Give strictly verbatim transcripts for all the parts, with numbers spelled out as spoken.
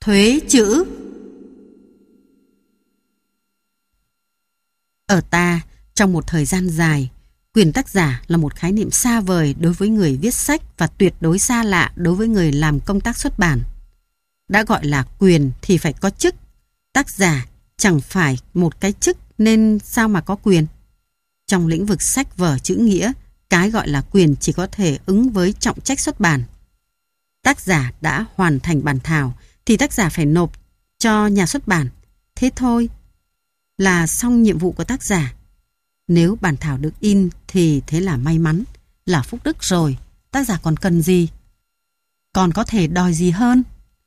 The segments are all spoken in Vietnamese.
Thuế chữ. Ở ta, trong một thời gian dài, quyền tác giả là một khái niệm xa vời đối với người viết sách và tuyệt đối xa lạ đối với người làm công tác xuất bản. Đã gọi là quyền thì phải có chức. Tác giả chẳng phải một cái chức nên sao mà có quyền. Trong lĩnh vực sách vở chữ nghĩa, cái gọi là quyền chỉ có thể ứng với trọng trách xuất bản. Tác giả đã hoàn thành bản thảo thì tác giả phải nộp cho nhà xuất bản. Thế thôi là xong nhiệm vụ của tác giả. Nếu bản thảo được in thì thế là may mắn, là phúc đức rồi. Tác giả còn cần gì? Còn có thể đòi gì hơn?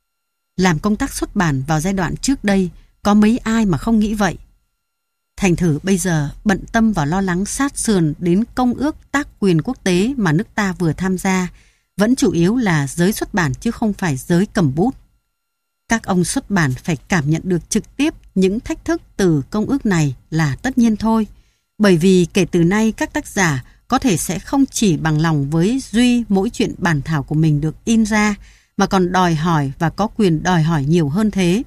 Làm công tác xuất bản vào giai đoạn trước đây, có mấy ai mà không nghĩ vậy? Thành thử bây giờ bận tâm và lo lắng sát sườn đến công ước tác quyền quốc tế mà nước ta vừa tham gia, vẫn chủ yếu là giới xuất bản chứ không phải giới cầm bút. Các ông xuất bản phải cảm nhận được trực tiếp những thách thức từ công ước này là tất nhiên thôi. Bởi vì kể từ nay các tác giả có thể sẽ không chỉ bằng lòng với duy mỗi chuyện bản thảo của mình được in ra, mà còn đòi hỏi và có quyền đòi hỏi nhiều hơn thế.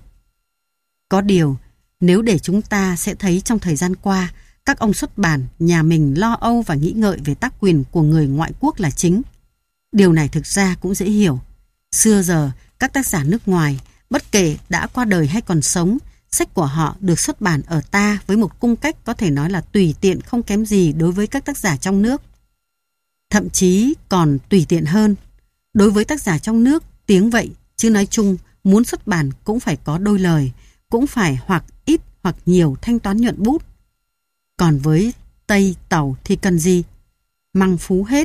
Có điều, nếu để chúng ta sẽ thấy trong thời gian qua, các ông xuất bản nhà mình lo âu và nghĩ ngợi về tác quyền của người ngoại quốc là chính. Điều này thực ra cũng dễ hiểu. Xưa giờ, các tác giả nước ngoài, bất kể đã qua đời hay còn sống, sách của họ được xuất bản ở ta với một cung cách có thể nói là tùy tiện không kém gì đối với các tác giả trong nước. Thậm chí còn tùy tiện hơn. Đối với tác giả trong nước, tiếng vậy, chứ nói chung, muốn xuất bản cũng phải có đôi lời, cũng phải hoặc ít hoặc nhiều thanh toán nhuận bút. Còn với Tây Tàu thì cần gì? Măng phú hết.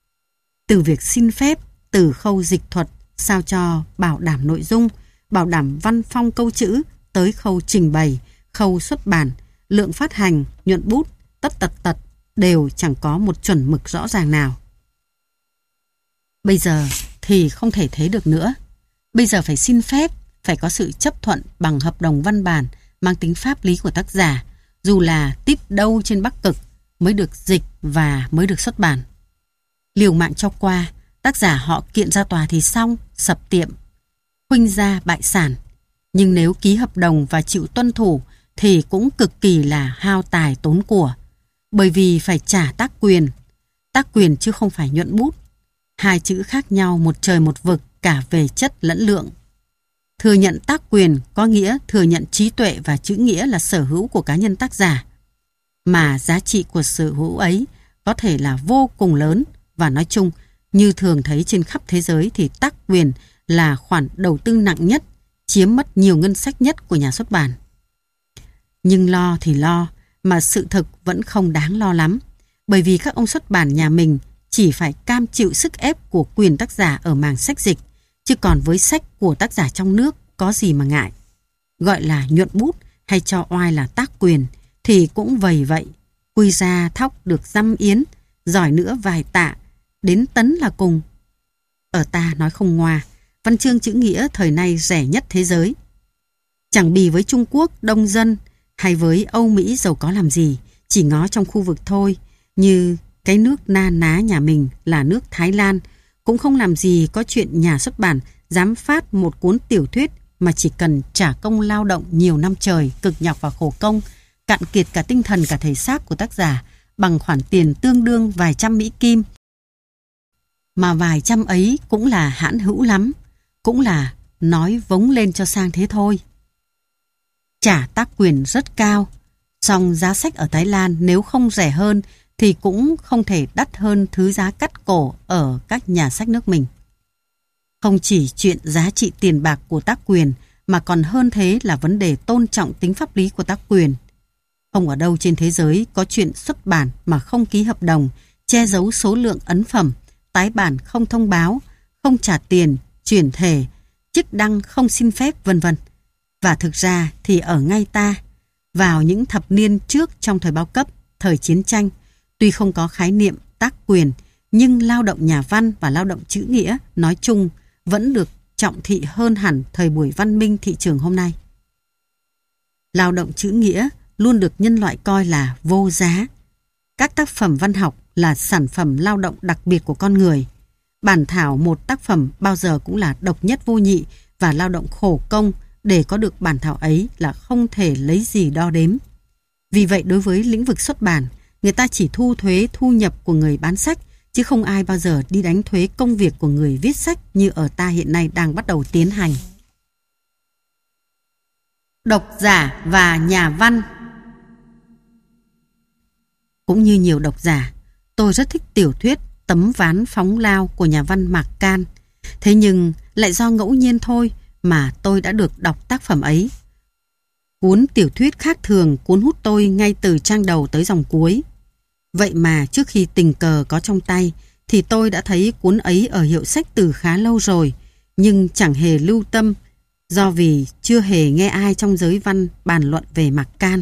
Từ việc xin phép, từ khâu dịch thuật, sao cho bảo đảm nội dung, bảo đảm văn phong câu chữ, tới khâu trình bày, khâu xuất bản, lượng phát hành, nhuận bút, tất tật tật, đều chẳng có một chuẩn mực rõ ràng nào. Bây giờ thì không thể thế được nữa. Bây giờ phải xin phép, phải có sự chấp thuận bằng hợp đồng văn bản mang tính pháp lý của tác giả, dù là tít đâu trên Bắc Cực mới được dịch và mới được xuất bản. Liều mạng cho qua, tác giả họ kiện ra tòa thì xong, sập tiệm, khuynh gia bại sản. Nhưng nếu ký hợp đồng và chịu tuân thủ thì cũng cực kỳ là hao tài tốn của, bởi vì phải trả tác quyền. Tác quyền chứ không phải nhuận bút. Hai chữ khác nhau một trời một vực cả về chất lẫn lượng. Thừa nhận tác quyền có nghĩa thừa nhận trí tuệ và chữ nghĩa là sở hữu của cá nhân tác giả. Mà giá trị của sở hữu ấy có thể là vô cùng lớn, và nói chung, như thường thấy trên khắp thế giới thì tác quyền là khoản đầu tư nặng nhất, chiếm mất nhiều ngân sách nhất của nhà xuất bản. Nhưng lo thì lo, mà sự thực vẫn không đáng lo lắm, bởi vì các ông xuất bản nhà mình chỉ phải cam chịu sức ép của quyền tác giả ở mảng sách dịch, chứ còn với sách của tác giả trong nước có gì mà ngại. Gọi là nhuận bút hay cho oai là tác quyền thì cũng vầy vậy, quy ra thóc được dăm yến, giỏi nữa vài tạ, đến tấn là cùng. Ở ta nói không ngoa, văn chương chữ nghĩa thời nay rẻ nhất thế giới. Chẳng bì với Trung Quốc đông dân hay với Âu Mỹ giàu có làm gì, chỉ ngó trong khu vực thôi, như cái nước na ná nhà mình là nước Thái Lan, cũng không làm gì có chuyện nhà xuất bản dám phát một cuốn tiểu thuyết mà chỉ cần trả công lao động nhiều năm trời, cực nhọc và khổ công, cạn kiệt cả tinh thần cả thể xác của tác giả bằng khoản tiền tương đương vài trăm Mỹ Kim. Mà vài trăm ấy cũng là hãn hữu lắm, cũng là nói vống lên cho sang thế thôi. Trả tác quyền rất cao, song giá sách ở Thái Lan nếu không rẻ hơn thì cũng không thể đắt hơn thứ giá cắt cổ ở các nhà sách nước mình. Không chỉ chuyện giá trị tiền bạc của tác quyền, mà còn hơn thế là vấn đề tôn trọng tính pháp lý của tác quyền. Không ở đâu trên thế giới có chuyện xuất bản mà không ký hợp đồng, che giấu số lượng ấn phẩm, tái bản không thông báo, không trả tiền, chuyển thể, chức đăng không xin phép, vân vân. Và thực ra thì ở ngay ta, vào những thập niên trước trong thời bao cấp, thời chiến tranh, tuy không có khái niệm tác quyền, nhưng lao động nhà văn và lao động chữ nghĩa nói chung vẫn được trọng thị hơn hẳn thời buổi văn minh thị trường hôm nay. Lao động chữ nghĩa luôn được nhân loại coi là vô giá. Các tác phẩm văn học là sản phẩm lao động đặc biệt của con người. Bản thảo một tác phẩm bao giờ cũng là độc nhất vô nhị và lao động khổ công để có được bản thảo ấy là không thể lấy gì đo đếm. Vì vậy đối với lĩnh vực xuất bản, người ta chỉ thu thuế thu nhập của người bán sách, chứ không ai bao giờ đi đánh thuế công việc của người viết sách như ở ta hiện nay đang bắt đầu tiến hành. Độc giả và nhà văn. Cũng như nhiều độc giả, tôi rất thích tiểu thuyết Tấm ván phóng lao của nhà văn Mạc Can. Thế nhưng lại do ngẫu nhiên thôi mà tôi đã được đọc tác phẩm ấy. Cuốn tiểu thuyết khác thường cuốn hút tôi ngay từ trang đầu tới dòng cuối. Vậy mà trước khi tình cờ có trong tay thì tôi đã thấy cuốn ấy ở hiệu sách từ khá lâu rồi, nhưng chẳng hề lưu tâm do vì chưa hề nghe ai trong giới văn bàn luận về Mạc Can.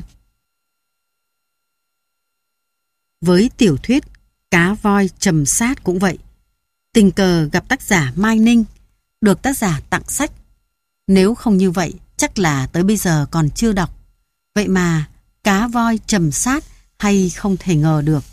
Với tiểu thuyết Cá voi trầm sát cũng vậy. Tình cờ gặp tác giả Mai Ninh, được tác giả tặng sách. Nếu không như vậy, chắc là tới bây giờ còn chưa đọc. Vậy mà Cá voi trầm sát hay không thể ngờ được.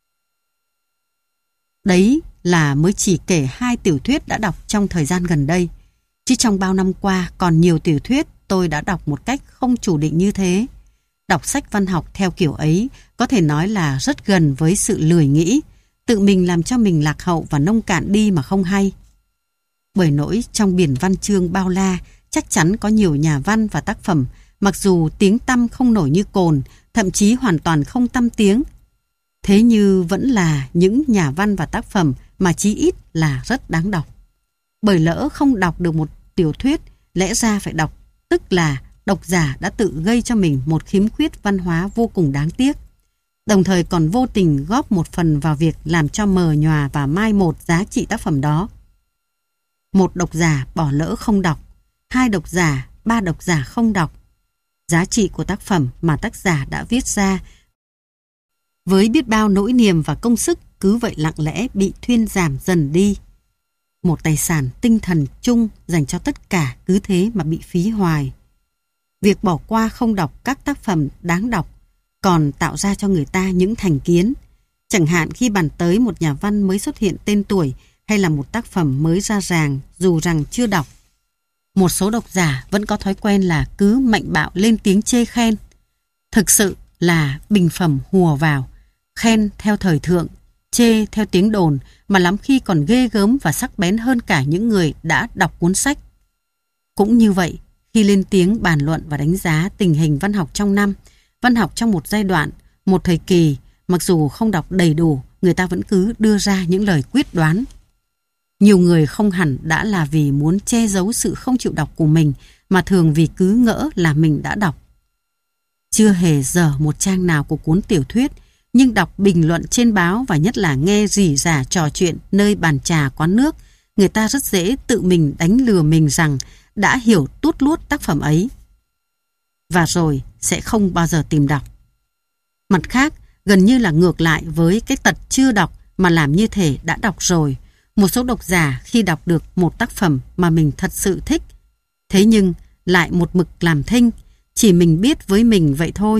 Đấy là mới chỉ kể hai tiểu thuyết đã đọc trong thời gian gần đây. Chứ trong bao năm qua còn nhiều tiểu thuyết tôi đã đọc một cách không chủ định như thế. Đọc sách văn học theo kiểu ấy có thể nói là rất gần với sự lười nghĩ, tự mình làm cho mình lạc hậu và nông cạn đi mà không hay. Bởi nỗi trong biển văn chương bao la chắc chắn có nhiều nhà văn và tác phẩm mặc dù tiếng tăm không nổi như cồn, thậm chí hoàn toàn không tăm tiếng. Thế như vẫn là những nhà văn và tác phẩm mà chí ít là rất đáng đọc. Bởi lỡ không đọc được một tiểu thuyết, lẽ ra phải đọc, tức là độc giả đã tự gây cho mình một khiếm khuyết văn hóa vô cùng đáng tiếc, đồng thời còn vô tình góp một phần vào việc làm cho mờ nhòa và mai một giá trị tác phẩm đó. Một độc giả bỏ lỡ không đọc, hai độc giả, ba độc giả không đọc. Giá trị của tác phẩm mà tác giả đã viết ra với biết bao nỗi niềm và công sức cứ vậy lặng lẽ bị thuyên giảm dần đi. Một tài sản tinh thần chung dành cho tất cả cứ thế mà bị phí hoài. Việc bỏ qua không đọc các tác phẩm đáng đọc còn tạo ra cho người ta những thành kiến. Chẳng hạn khi bàn tới một nhà văn mới xuất hiện tên tuổi hay là một tác phẩm mới ra ràng dù rằng chưa đọc. Một số độc giả vẫn có thói quen là cứ mạnh bạo lên tiếng chê khen. Thực sự là bình phẩm hùa vào, khen theo thời thượng, chê theo tiếng đồn mà lắm khi còn ghê gớm và sắc bén hơn cả những người đã đọc cuốn sách. Cũng như vậy, khi lên tiếng bàn luận và đánh giá tình hình văn học trong năm, văn học trong một giai đoạn, một thời kỳ, mặc dù không đọc đầy đủ, người ta vẫn cứ đưa ra những lời quyết đoán. Nhiều người không hẳn đã là vì muốn che giấu sự không chịu đọc của mình, mà thường vì cứ ngỡ là mình đã đọc. Chưa hề dở một trang nào của cuốn tiểu thuyết, nhưng đọc bình luận trên báo và nhất là nghe rỉ rả trò chuyện nơi bàn trà quán nước, người ta rất dễ tự mình đánh lừa mình rằng đã hiểu tuốt luốt tác phẩm ấy. Và rồi sẽ không bao giờ tìm đọc. Mặt khác, gần như là ngược lại với cái tật chưa đọc mà làm như thể đã đọc rồi. Một số độc giả khi đọc được một tác phẩm mà mình thật sự thích, thế nhưng lại một mực làm thinh, chỉ mình biết với mình vậy thôi.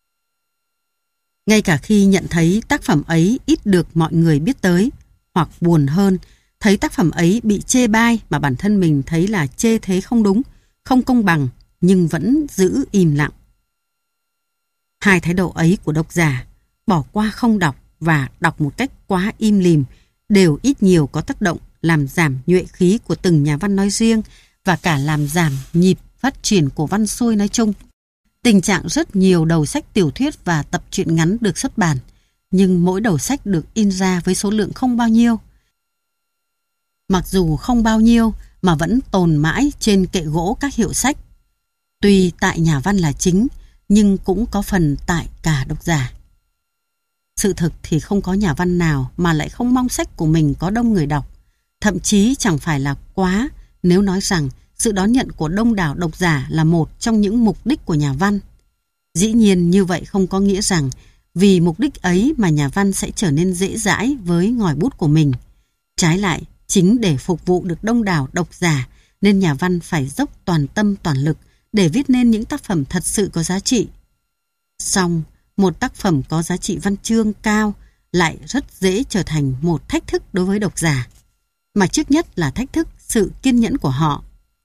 Ngay cả khi nhận thấy tác phẩm ấy ít được mọi người biết tới, hoặc buồn hơn, thấy tác phẩm ấy bị chê bai mà bản thân mình thấy là chê thế không đúng, không công bằng, nhưng vẫn giữ im lặng. Hai thái độ ấy của độc giả, bỏ qua không đọc và đọc một cách quá im lìm, đều ít nhiều có tác động làm giảm nhuệ khí của từng nhà văn nói riêng và cả làm giảm nhịp phát triển của văn xuôi nói chung. Tình trạng rất nhiều đầu sách tiểu thuyết và tập truyện ngắn được xuất bản, nhưng mỗi đầu sách được in ra với số lượng không bao nhiêu. Mặc dù không bao nhiêu mà vẫn tồn mãi trên kệ gỗ các hiệu sách. Tuy tại nhà văn là chính, nhưng cũng có phần tại cả độc giả. Sự thực thì không có nhà văn nào mà lại không mong sách của mình có đông người đọc. Thậm chí chẳng phải là quá nếu nói rằng sự đón nhận của đông đảo độc giả là một trong những mục đích của nhà văn. Dĩ nhiên như vậy không có nghĩa rằng vì mục đích ấy mà nhà văn sẽ trở nên dễ dãi với ngòi bút của mình. Trái lại, chính để phục vụ được đông đảo độc giả nên nhà văn phải dốc toàn tâm toàn lực để viết nên những tác phẩm thật sự có giá trị. Song, một tác phẩm có giá trị văn chương cao lại rất dễ trở thành một thách thức đối với độc giả, mà trước nhất là thách thức sự kiên nhẫn của họ.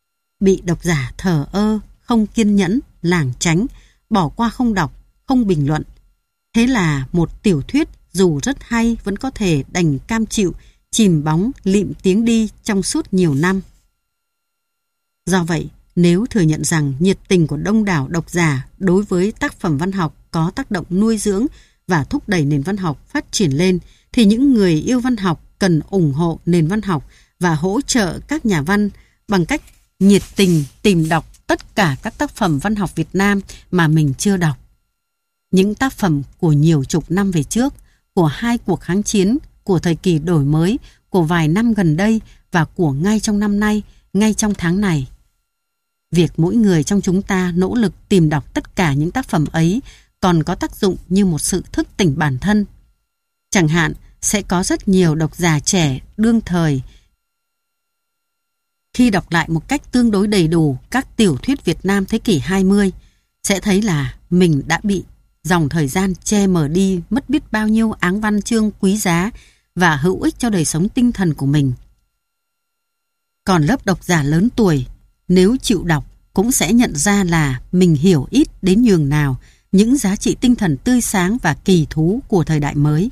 bị độc giả thờ ơ, không kiên nhẫn, lảng tránh, bỏ qua không đọc, không bình luận. Thế là một tiểu thuyết dù rất hay vẫn có thể đành cam chịu, chìm bóng, lịm tiếng đi trong suốt nhiều năm. Do vậy, nếu thừa nhận rằng nhiệt tình của đông đảo độc giả đối với tác phẩm văn học có tác động nuôi dưỡng và thúc đẩy nền văn học phát triển lên, thì những người yêu văn học cần ủng hộ nền văn học và hỗ trợ các nhà văn bằng cách nhiệt tình tìm đọc tất cả các tác phẩm văn học Việt Nam mà mình chưa đọc. Những tác phẩm của nhiều chục năm về trước, của hai cuộc kháng chiến, của thời kỳ đổi mới, của vài năm gần đây và của ngay trong năm nay, ngay trong tháng này. Việc mỗi người trong chúng ta nỗ lực tìm đọc tất cả những tác phẩm ấy còn có tác dụng như một sự thức tỉnh bản thân. Chẳng hạn, sẽ có rất nhiều độc giả trẻ đương thời khi đọc lại một cách tương đối đầy đủ các tiểu thuyết Việt Nam thế kỷ hai mươi, sẽ thấy là mình đã bị dòng thời gian che mờ đi mất biết bao nhiêu áng văn chương quý giá và hữu ích cho đời sống tinh thần của mình. Còn lớp độc giả lớn tuổi, nếu chịu đọc cũng sẽ nhận ra là mình hiểu ít đến nhường nào những giá trị tinh thần tươi sáng và kỳ thú của thời đại mới.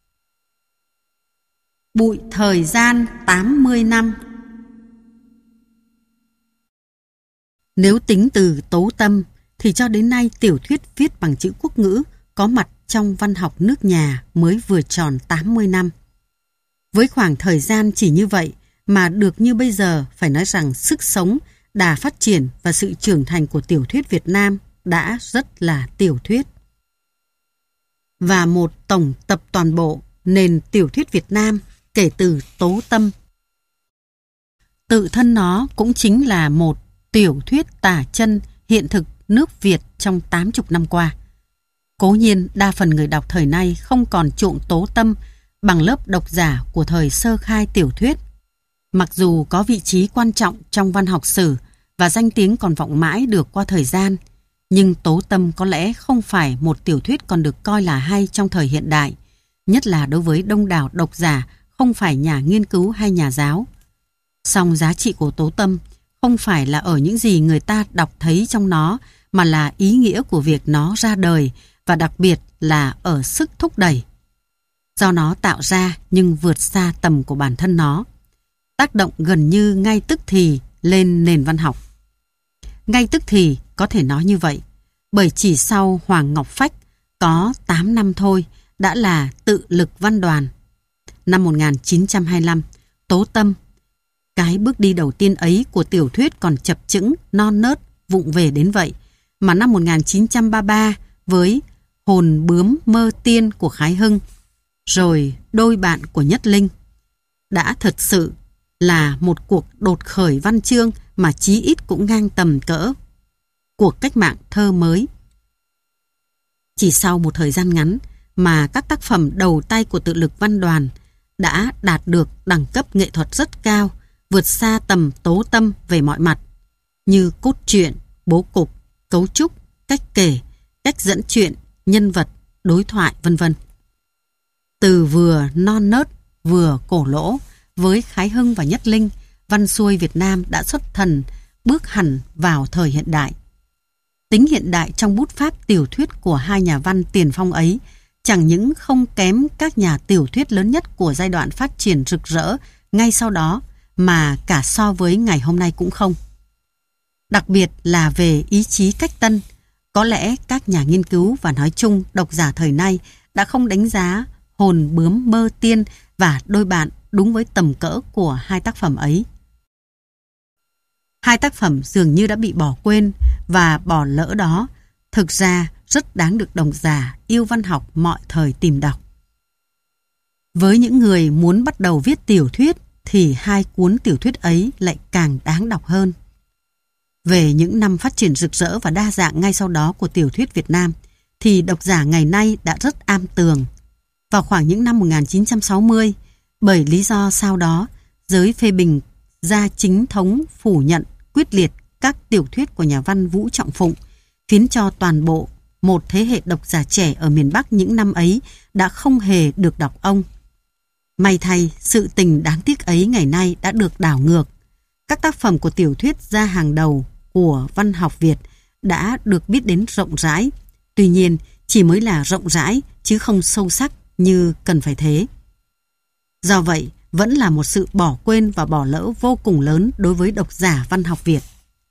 Bụi thời gian tám mươi năm. Nếu tính từ Tố Tâm thì cho đến nay tiểu thuyết viết bằng chữ quốc ngữ có mặt trong văn học nước nhà mới vừa tròn tám mươi năm. Với khoảng thời gian chỉ như vậy mà được như bây giờ, phải nói rằng sức sống, đà phát triển và sự trưởng thành của tiểu thuyết Việt Nam đã rất là tiểu thuyết. Và một tổng tập toàn bộ nền tiểu thuyết Việt Nam kể từ Tố Tâm. Tự thân nó cũng chính là một tiểu thuyết tả chân hiện thực nước Việt trong tám mươi năm qua. Cố nhiên đa phần người đọc thời nay không còn chuộng Tố Tâm bằng lớp độc giả của thời sơ khai tiểu thuyết. Mặc dù có vị trí quan trọng trong văn học sử và danh tiếng còn vọng mãi được qua thời gian, nhưng Tố Tâm có lẽ không phải một tiểu thuyết còn được coi là hay trong thời hiện đại, nhất là đối với đông đảo độc giả không phải nhà nghiên cứu hay nhà giáo. Song giá trị của Tố Tâm không phải là ở những gì người ta đọc thấy trong nó, mà là ý nghĩa của việc nó ra đời và đặc biệt là ở sức thúc đẩy. Do nó tạo ra nhưng vượt xa tầm của bản thân nó, tác động gần như ngay tức thì lên nền văn học. Ngay tức thì có thể nói như vậy, bởi chỉ sau Hoàng Ngọc Phách có tám năm thôi đã là Tự lực văn đoàn. Năm một nghìn chín trăm hai mươi lăm, Tố Tâm. Cái bước đi đầu tiên ấy của tiểu thuyết còn chập chững, non nớt, vụng về đến vậy, mà năm một nghìn chín trăm ba mươi ba với Hồn bướm mơ tiên của Khái Hưng, rồi Đôi bạn của Nhất Linh, đã thật sự là một cuộc đột khởi văn chương mà chí ít cũng ngang tầm cỡ cuộc cách mạng thơ mới. Chỉ sau một thời gian ngắn mà các tác phẩm đầu tay của Tự lực văn đoàn đã đạt được đẳng cấp nghệ thuật rất cao, vượt xa tầm Tố Tâm về mọi mặt, như cốt truyện, bố cục, cấu trúc, cách kể, cách dẫn chuyện, nhân vật, đối thoại, vân vân. Từ vừa non nớt vừa cổ lỗ, với Khái Hưng và Nhất Linh, văn xuôi Việt Nam đã xuất thần, bước hẳn vào thời hiện đại. Tính hiện đại trong bút pháp tiểu thuyết của hai nhà văn tiền phong ấy chẳng những không kém các nhà tiểu thuyết lớn nhất của giai đoạn phát triển rực rỡ ngay sau đó, mà cả so với ngày hôm nay cũng không. Đặc biệt là về ý chí cách tân, có lẽ các nhà nghiên cứu và nói chung độc giả thời nay đã không đánh giá Hồn bướm mơ tiên và Đôi bạn đúng với tầm cỡ của hai tác phẩm ấy. Hai tác phẩm dường như đã bị bỏ quên, và bỏ lỡ đó thực ra rất đáng được độc giả yêu văn học mọi thời tìm đọc. Với những người muốn bắt đầu viết tiểu thuyết thì hai cuốn tiểu thuyết ấy lại càng đáng đọc hơn. Về những năm phát triển rực rỡ và đa dạng ngay sau đó của tiểu thuyết Việt Nam thì độc giả ngày nay đã rất am tường. Vào khoảng những năm một nghìn chín trăm sáu mươi, bởi lý do sau đó, giới phê bình ra chính thống phủ nhận quyết liệt các tiểu thuyết của nhà văn Vũ Trọng Phụng, khiến cho toàn bộ một thế hệ độc giả trẻ ở miền Bắc những năm ấy đã không hề được đọc ông. May thay, sự tình đáng tiếc ấy ngày nay đã được đảo ngược. các tác phẩm của tiểu thuyết gia hàng đầu của văn học Việt đã được biết đến rộng rãi. Tuy nhiên, chỉ mới là rộng rãi chứ không sâu sắc như cần phải thế. Do vậy, vẫn là một sự bỏ quên và bỏ lỡ vô cùng lớn đối với độc giả văn học Việt.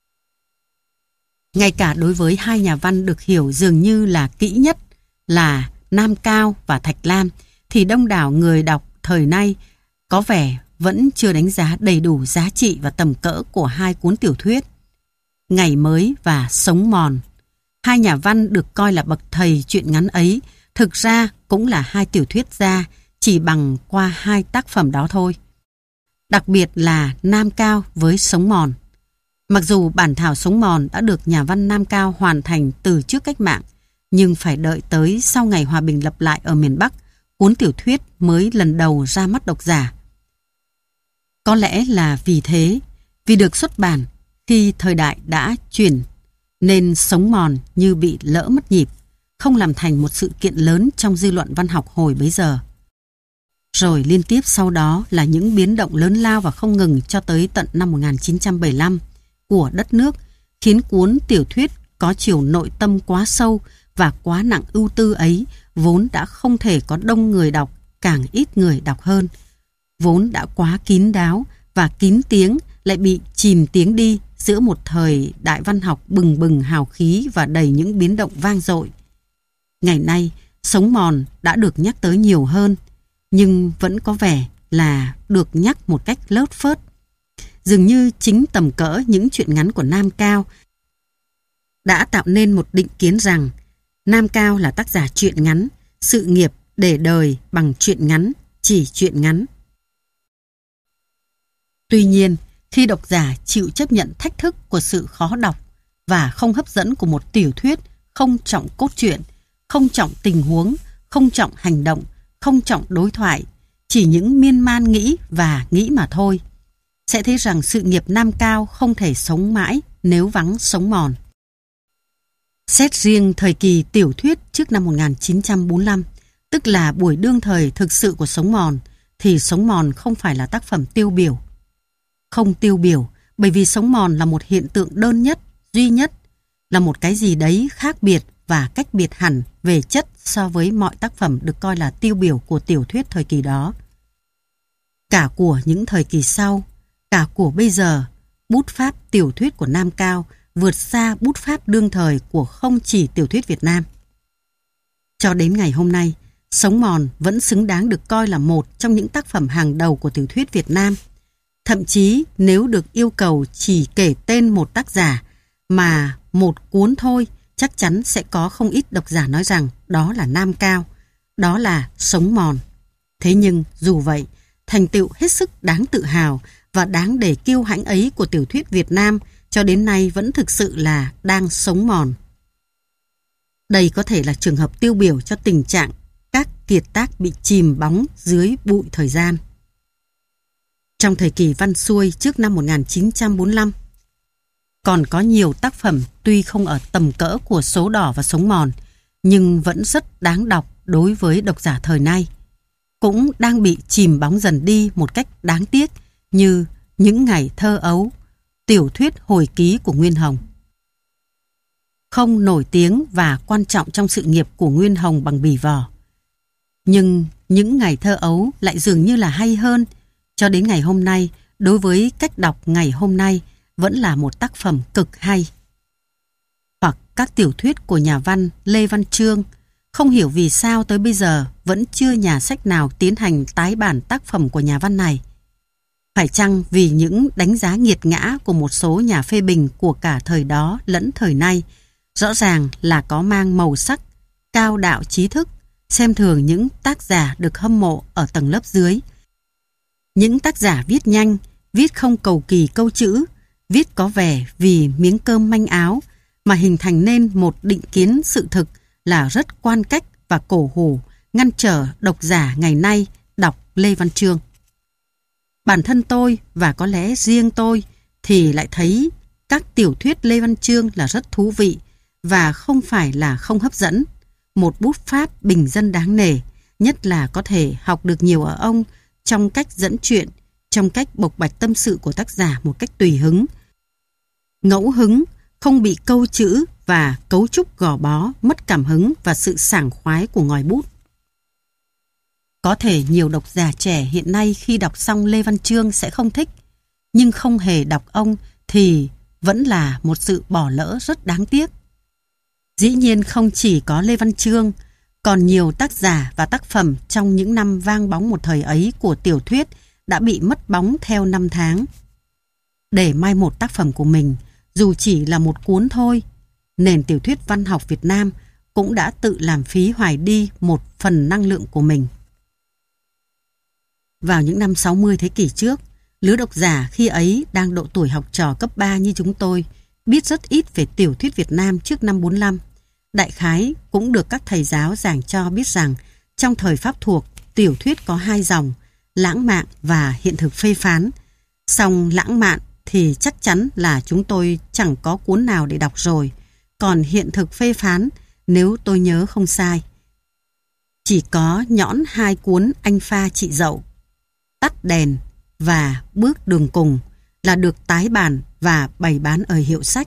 Ngay cả đối với hai nhà văn được hiểu dường như là kỹ nhất là Nam Cao và Thạch Lam, thì đông đảo người đọc thời nay có vẻ vẫn chưa đánh giá đầy đủ giá trị và tầm cỡ của hai cuốn tiểu thuyết Ngày Mới và Sống Mòn. Hai nhà văn được coi là bậc thầy truyện ngắn ấy thực ra cũng là hai tiểu thuyết gia chỉ bằng qua hai tác phẩm đó thôi. Đặc biệt là Nam Cao với Sống Mòn. Mặc dù bản thảo Sống Mòn đã được nhà văn Nam Cao hoàn thành từ trước cách mạng, nhưng phải đợi tới sau ngày hòa bình lập lại ở miền Bắc, cuốn tiểu thuyết mới lần đầu ra mắt độc giả. Có lẽ là vì thế, vì được xuất bản khi thời đại đã chuyển, nên Sống Mòn như bị lỡ mất nhịp, không làm thành một sự kiện lớn trong dư luận văn học hồi bấy giờ. Rồi liên tiếp sau đó là những biến động lớn lao và không ngừng cho tới tận năm một nghìn chín trăm bảy mươi lăm của đất nước, khiến cuốn tiểu thuyết có chiều nội tâm quá sâu và quá nặng ưu tư ấy vốn đã không thể có đông người đọc, càng ít người đọc hơn. Vốn đã quá kín đáo và kín tiếng lại bị chìm tiếng đi giữa một thời đại văn học bừng bừng hào khí và đầy những biến động vang dội. Ngày nay, Sống Mòn đã được nhắc tới nhiều hơn, nhưng vẫn có vẻ là được nhắc một cách lớt phớt. Dường như chính tầm cỡ những truyện ngắn của Nam Cao đã tạo nên một định kiến rằng Nam Cao là tác giả truyện ngắn, sự nghiệp để đời bằng truyện ngắn, chỉ truyện ngắn. Tuy nhiên, khi độc giả chịu chấp nhận thách thức của sự khó đọc và không hấp dẫn của một tiểu thuyết không trọng cốt truyện, không trọng tình huống, không trọng hành động, không trọng đối thoại, chỉ những miên man nghĩ và nghĩ mà thôi, sẽ thấy rằng sự nghiệp Nam Cao không thể sống mãi nếu vắng Sống Mòn. Xét riêng thời kỳ tiểu thuyết trước năm một nghìn chín trăm bốn mươi lăm, tức là buổi đương thời thực sự của Sống Mòn, thì Sống Mòn không phải là tác phẩm tiêu biểu. Không tiêu biểu bởi vì Sống Mòn là một hiện tượng đơn nhất, duy nhất, là một cái gì đấy khác biệt và cách biệt hẳn về chất so với mọi tác phẩm được coi là tiêu biểu của tiểu thuyết thời kỳ đó. Cả của những thời kỳ sau, cả của bây giờ, bút pháp tiểu thuyết của Nam Cao vượt xa bút pháp đương thời của không chỉ tiểu thuyết Việt Nam. Cho đến ngày hôm nay, Sống Mòn vẫn xứng đáng được coi là một trong những tác phẩm hàng đầu của tiểu thuyết Việt Nam. Thậm chí nếu được yêu cầu chỉ kể tên một tác giả mà một cuốn thôi, chắc chắn sẽ có không ít độc giả nói rằng đó là Nam Cao, đó là Sống Mòn. Thế nhưng dù vậy, thành tựu hết sức đáng tự hào và đáng để kiêu hãnh ấy của tiểu thuyết Việt Nam cho đến nay vẫn thực sự là đang sống mòn. Đây có thể là trường hợp tiêu biểu cho tình trạng các kiệt tác bị chìm bóng dưới bụi thời gian. Trong thời kỳ văn xuôi trước năm một nghìn chín trăm bốn mươi lăm, còn có nhiều tác phẩm tuy không ở tầm cỡ của Số Đỏ và Sống Mòn, nhưng vẫn rất đáng đọc đối với độc giả thời nay. Cũng đang bị chìm bóng dần đi một cách đáng tiếc như Những Ngày Thơ Ấu, tiểu thuyết hồi ký của Nguyên Hồng. Không nổi tiếng và quan trọng trong sự nghiệp của Nguyên Hồng bằng Bì Vò. Nhưng Những Ngày Thơ Ấu lại dường như là hay hơn. Cho đến ngày hôm nay, đối với cách đọc ngày hôm nay, vẫn là một tác phẩm cực hay. Hoặc các tiểu thuyết của nhà văn Lê Văn Chương, không hiểu vì sao tới bây giờ vẫn chưa nhà sách nào tiến hành tái bản tác phẩm của nhà văn này. Phải chăng vì những đánh giá nghiệt ngã của một số nhà phê bình của cả thời đó lẫn thời nay, rõ ràng là có mang màu sắc, cao đạo trí thức, xem thường những tác giả được hâm mộ ở tầng lớp dưới. Những tác giả viết nhanh, viết không cầu kỳ câu chữ, viết có vẻ vì miếng cơm manh áo mà hình thành nên một định kiến sự thực là rất quan cách và cổ hủ, ngăn trở độc giả ngày nay đọc Lê Văn Chương. Bản thân tôi và có lẽ riêng tôi thì lại thấy các tiểu thuyết Lê Văn Chương là rất thú vị và không phải là không hấp dẫn. Một bút pháp bình dân đáng nể, nhất là có thể học được nhiều ở ông trong cách dẫn chuyện, trong cách bộc bạch tâm sự của tác giả một cách tùy hứng, ngẫu hứng, không bị câu chữ và cấu trúc gò bó, mất cảm hứng và sự sảng khoái của ngòi bút. Có thể nhiều độc giả trẻ hiện nay khi đọc xong Lê Văn Chương sẽ không thích, nhưng không hề đọc ông thì vẫn là một sự bỏ lỡ rất đáng tiếc. Dĩ nhiên không chỉ có Lê Văn Chương, còn nhiều tác giả và tác phẩm trong những năm vang bóng một thời ấy của tiểu thuyết đã bị mất bóng theo năm tháng. Để mai một tác phẩm của mình, dù chỉ là một cuốn thôi, nền tiểu thuyết văn học Việt Nam cũng đã tự làm phí hoài đi một phần năng lượng của mình. Vào những năm sáu mươi thế kỷ trước, lứa độc giả khi ấy đang độ tuổi học trò cấp ba như chúng tôi, biết rất ít về tiểu thuyết Việt Nam trước năm bốn lăm. Đại khái cũng được các thầy giáo giảng cho biết rằng trong thời Pháp thuộc, tiểu thuyết có hai dòng, lãng mạn và hiện thực phê phán. Song lãng mạn thì chắc chắn là chúng tôi chẳng có cuốn nào để đọc rồi. Còn hiện thực phê phán, nếu tôi nhớ không sai, chỉ có nhõn hai cuốn Anh Pha Chị Dậu, Tắt Đèn và Bước Đường Cùng là được tái bản và bày bán ở hiệu sách.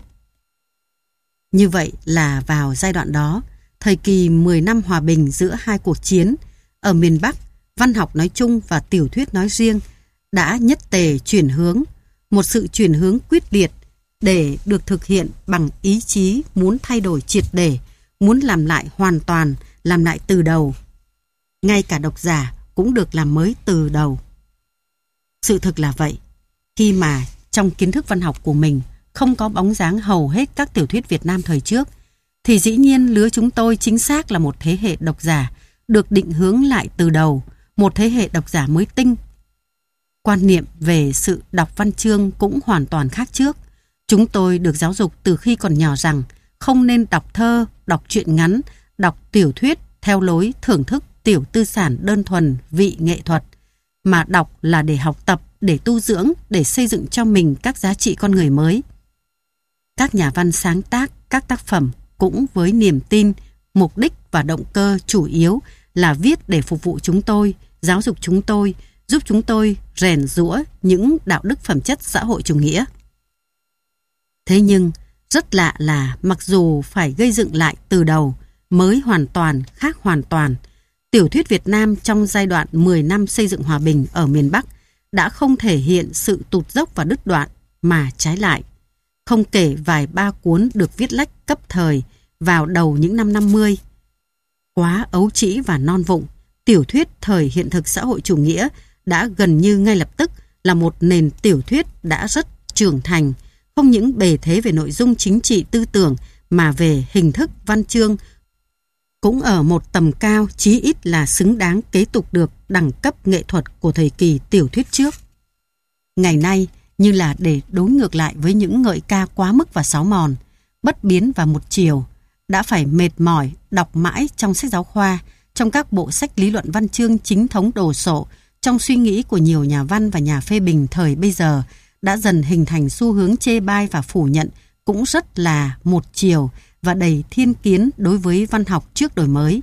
Như vậy là vào giai đoạn đó, thời kỳ mười năm hòa bình giữa hai cuộc chiến, ở miền Bắc, văn học nói chung và tiểu thuyết nói riêng đã nhất tề chuyển hướng, một sự chuyển hướng quyết liệt để được thực hiện bằng ý chí muốn thay đổi triệt để, muốn làm lại hoàn toàn, làm lại từ đầu. Ngay cả độc giả cũng được làm mới từ đầu. Sự thực là vậy, khi mà trong kiến thức văn học của mình không có bóng dáng hầu hết các tiểu thuyết Việt Nam thời trước, thì dĩ nhiên lứa chúng tôi chính xác là một thế hệ độc giả được định hướng lại từ đầu, một thế hệ độc giả mới tinh. Quan niệm về sự đọc văn chương cũng hoàn toàn khác trước. Chúng tôi được giáo dục từ khi còn nhỏ rằng không nên đọc thơ, đọc truyện ngắn, đọc tiểu thuyết theo lối thưởng thức tiểu tư sản đơn thuần vị nghệ thuật, mà đọc là để học tập, để tu dưỡng, để xây dựng cho mình các giá trị con người mới. Các nhà văn sáng tác các tác phẩm cũng với niềm tin, mục đích và động cơ chủ yếu là viết để phục vụ chúng tôi, giáo dục chúng tôi, giúp chúng tôi rèn giũa những đạo đức phẩm chất xã hội chủ nghĩa. Thế nhưng, rất lạ là mặc dù phải gây dựng lại từ đầu, mới hoàn toàn, khác hoàn toàn, tiểu thuyết Việt Nam trong giai đoạn mười năm xây dựng hòa bình ở miền Bắc đã không thể hiện sự tụt dốc và đứt đoạn, mà trái lại. Không kể vài ba cuốn được viết lách cấp thời vào đầu những năm năm mươi. Quá ấu trĩ và non vụng, tiểu thuyết thời hiện thực xã hội chủ nghĩa đã gần như ngay lập tức là một nền tiểu thuyết đã rất trưởng thành, không những bề thế về nội dung chính trị tư tưởng mà về hình thức văn chương cũng ở một tầm cao, chí ít là xứng đáng kế tục được đẳng cấp nghệ thuật của thời kỳ tiểu thuyết trước. Ngày nay, như là để đối ngược lại với những ngợi ca quá mức và sáo mòn, bất biến và một chiều, đã phải mệt mỏi đọc mãi trong sách giáo khoa, trong các bộ sách lý luận văn chương chính thống đồ sộ, trong suy nghĩ của nhiều nhà văn và nhà phê bình thời bây giờ, đã dần hình thành xu hướng chê bai và phủ nhận cũng rất là một chiều và đầy thiên kiến đối với văn học trước đổi mới.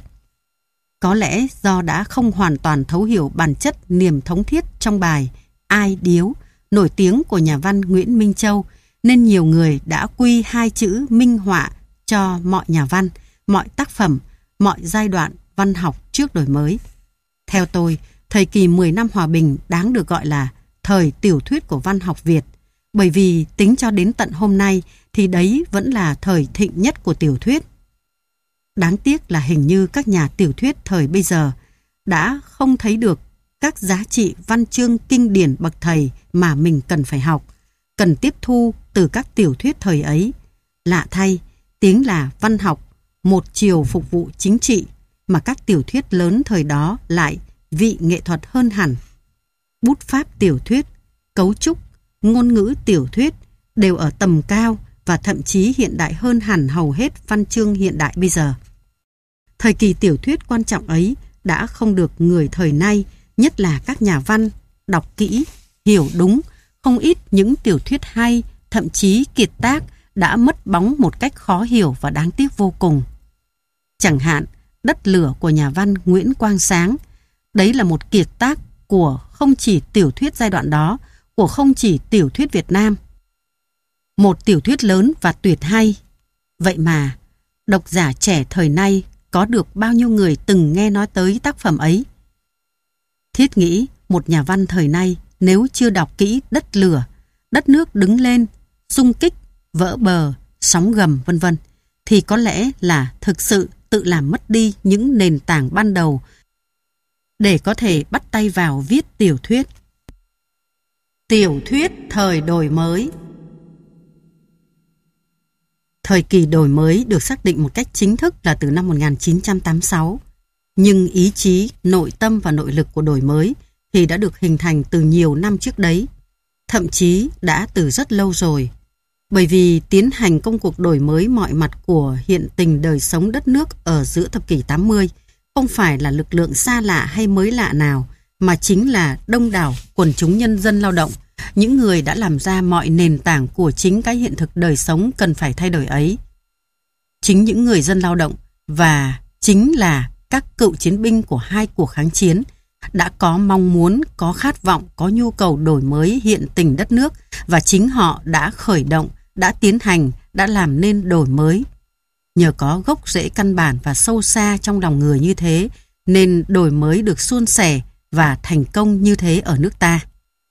Có lẽ do đã không hoàn toàn thấu hiểu bản chất niềm thống thiết trong bài Ai Điếu, nổi tiếng của nhà văn Nguyễn Minh Châu, nên nhiều người đã quy hai chữ minh họa cho mọi nhà văn, mọi tác phẩm, mọi giai đoạn văn học trước đổi mới. Theo tôi, thời kỳ mười năm hòa bình đáng được gọi là thời tiểu thuyết của văn học Việt, bởi vì tính cho đến tận hôm nay thì đấy vẫn là thời thịnh nhất của tiểu thuyết. Đáng tiếc là hình như các nhà tiểu thuyết thời bây giờ đã không thấy được các giá trị văn chương kinh điển bậc thầy mà mình cần phải học, cần tiếp thu từ các tiểu thuyết thời ấy. Lạ thay, tiếng là văn học, một chiều phục vụ chính trị, mà các tiểu thuyết lớn thời đó lại vị nghệ thuật hơn hẳn. Bút pháp tiểu thuyết, cấu trúc, ngôn ngữ tiểu thuyết đều ở tầm cao và thậm chí hiện đại hơn hẳn hầu hết văn chương hiện đại bây giờ. Thời kỳ tiểu thuyết quan trọng ấy đã không được người thời nay, nhất là các nhà văn, đọc kỹ, hiểu đúng. Không ít những tiểu thuyết hay, thậm chí kiệt tác đã mất bóng một cách khó hiểu và đáng tiếc vô cùng. Chẳng hạn, Đất Lửa của nhà văn Nguyễn Quang Sáng. Đấy là một kiệt tác của không không chỉ tiểu thuyết giai đoạn đó, của không chỉ tiểu thuyết Việt Nam. Một tiểu thuyết lớn và tuyệt hay. Vậy mà, độc giả trẻ thời nay có được bao nhiêu người từng nghe nói tới tác phẩm ấy? Thiết nghĩ một nhà văn thời nay nếu chưa đọc kỹ Đất lửa, Đất nước đứng lên, Xung kích, Vỡ bờ, Sóng gầm vân vân thì có lẽ là thực sự tự làm mất đi những nền tảng ban đầu để có thể bắt tay vào viết tiểu thuyết. Tiểu thuyết thời đổi mới. Thời kỳ đổi mới được xác định một cách chính thức là từ năm một nghìn chín trăm tám mươi sáu. Nhưng ý chí, nội tâm và nội lực của đổi mới thì đã được hình thành từ nhiều năm trước đấy. Thậm chí đã từ rất lâu rồi. Bởi vì tiến hành công cuộc đổi mới mọi mặt của hiện tình đời sống đất nước ở giữa thập kỷ tám mươi không phải là lực lượng xa lạ hay mới lạ nào, mà chính là đông đảo quần chúng nhân dân lao động, những người đã làm ra mọi nền tảng của chính cái hiện thực đời sống cần phải thay đổi ấy. Chính những người dân lao động và chính là các cựu chiến binh của hai cuộc kháng chiến đã có mong muốn, có khát vọng, có nhu cầu đổi mới hiện tình đất nước, và chính họ đã khởi động, đã tiến hành, đã làm nên đổi mới. Nhờ có gốc rễ căn bản và sâu xa trong lòng người như thế, nên đổi mới được suôn sẻ và thành công như thế ở nước ta.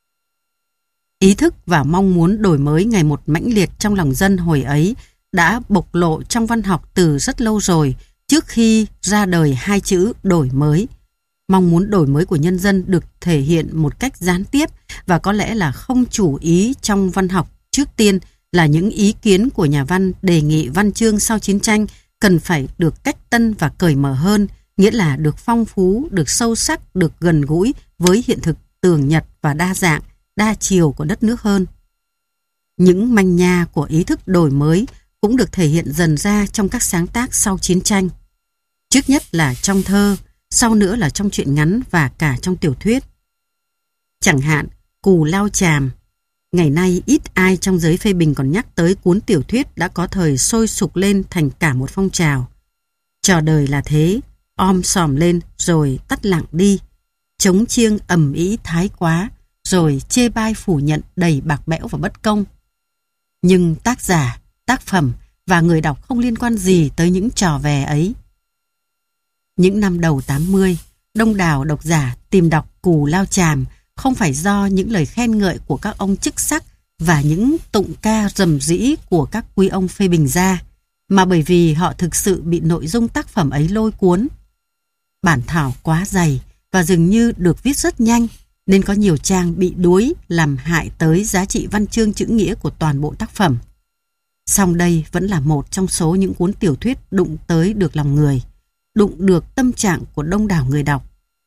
Ý thức và mong muốn đổi mới ngày một mãnh liệt trong lòng dân hồi ấy đã bộc lộ trong văn học từ rất lâu rồi, trước khi ra đời hai chữ đổi mới. Mong muốn đổi mới của nhân dân được thể hiện một cách gián tiếp và có lẽ là không chủ ý trong văn học. Trước tiên là những ý kiến của nhà văn đề nghị văn chương sau chiến tranh cần phải được cách tân và cởi mở hơn, nghĩa là được phong phú, được sâu sắc, được gần gũi với hiện thực tường nhật và đa dạng, đa chiều của đất nước hơn. Những manh nha của ý thức đổi mới cũng được thể hiện dần ra trong các sáng tác sau chiến tranh. Trước nhất là trong thơ, sau nữa là trong truyện ngắn và cả trong tiểu thuyết. Chẳng hạn, Cù Lao Chàm. Ngày nay ít ai trong giới phê bình còn nhắc tới cuốn tiểu thuyết đã có thời sôi sục lên thành cả một phong trào. Trò đời là thế, om sòm lên rồi tắt lặng đi. Trống chiêng ầm ĩ thái quá, rồi chê bai phủ nhận đầy bạc bẽo và bất công. Nhưng tác giả, tác phẩm và người đọc không liên quan gì tới những trò vè ấy. Những năm đầu tám mươi, đông đảo độc giả tìm đọc Cù Lao Chàm không phải do những lời khen ngợi của các ông chức sắc và những tụng ca rầm rĩ của các quý ông phê bình ra, mà bởi vì họ thực sự bị nội dung tác phẩm ấy lôi cuốn. Bản thảo quá dày và dường như được viết rất nhanh, nên có nhiều trang bị đuối làm hại tới giá trị văn chương chữ nghĩa của toàn bộ tác phẩm. Song đây vẫn là một trong số những cuốn tiểu thuyết đụng tới được lòng người, đụng được tâm trạng của đông đảo người đọc.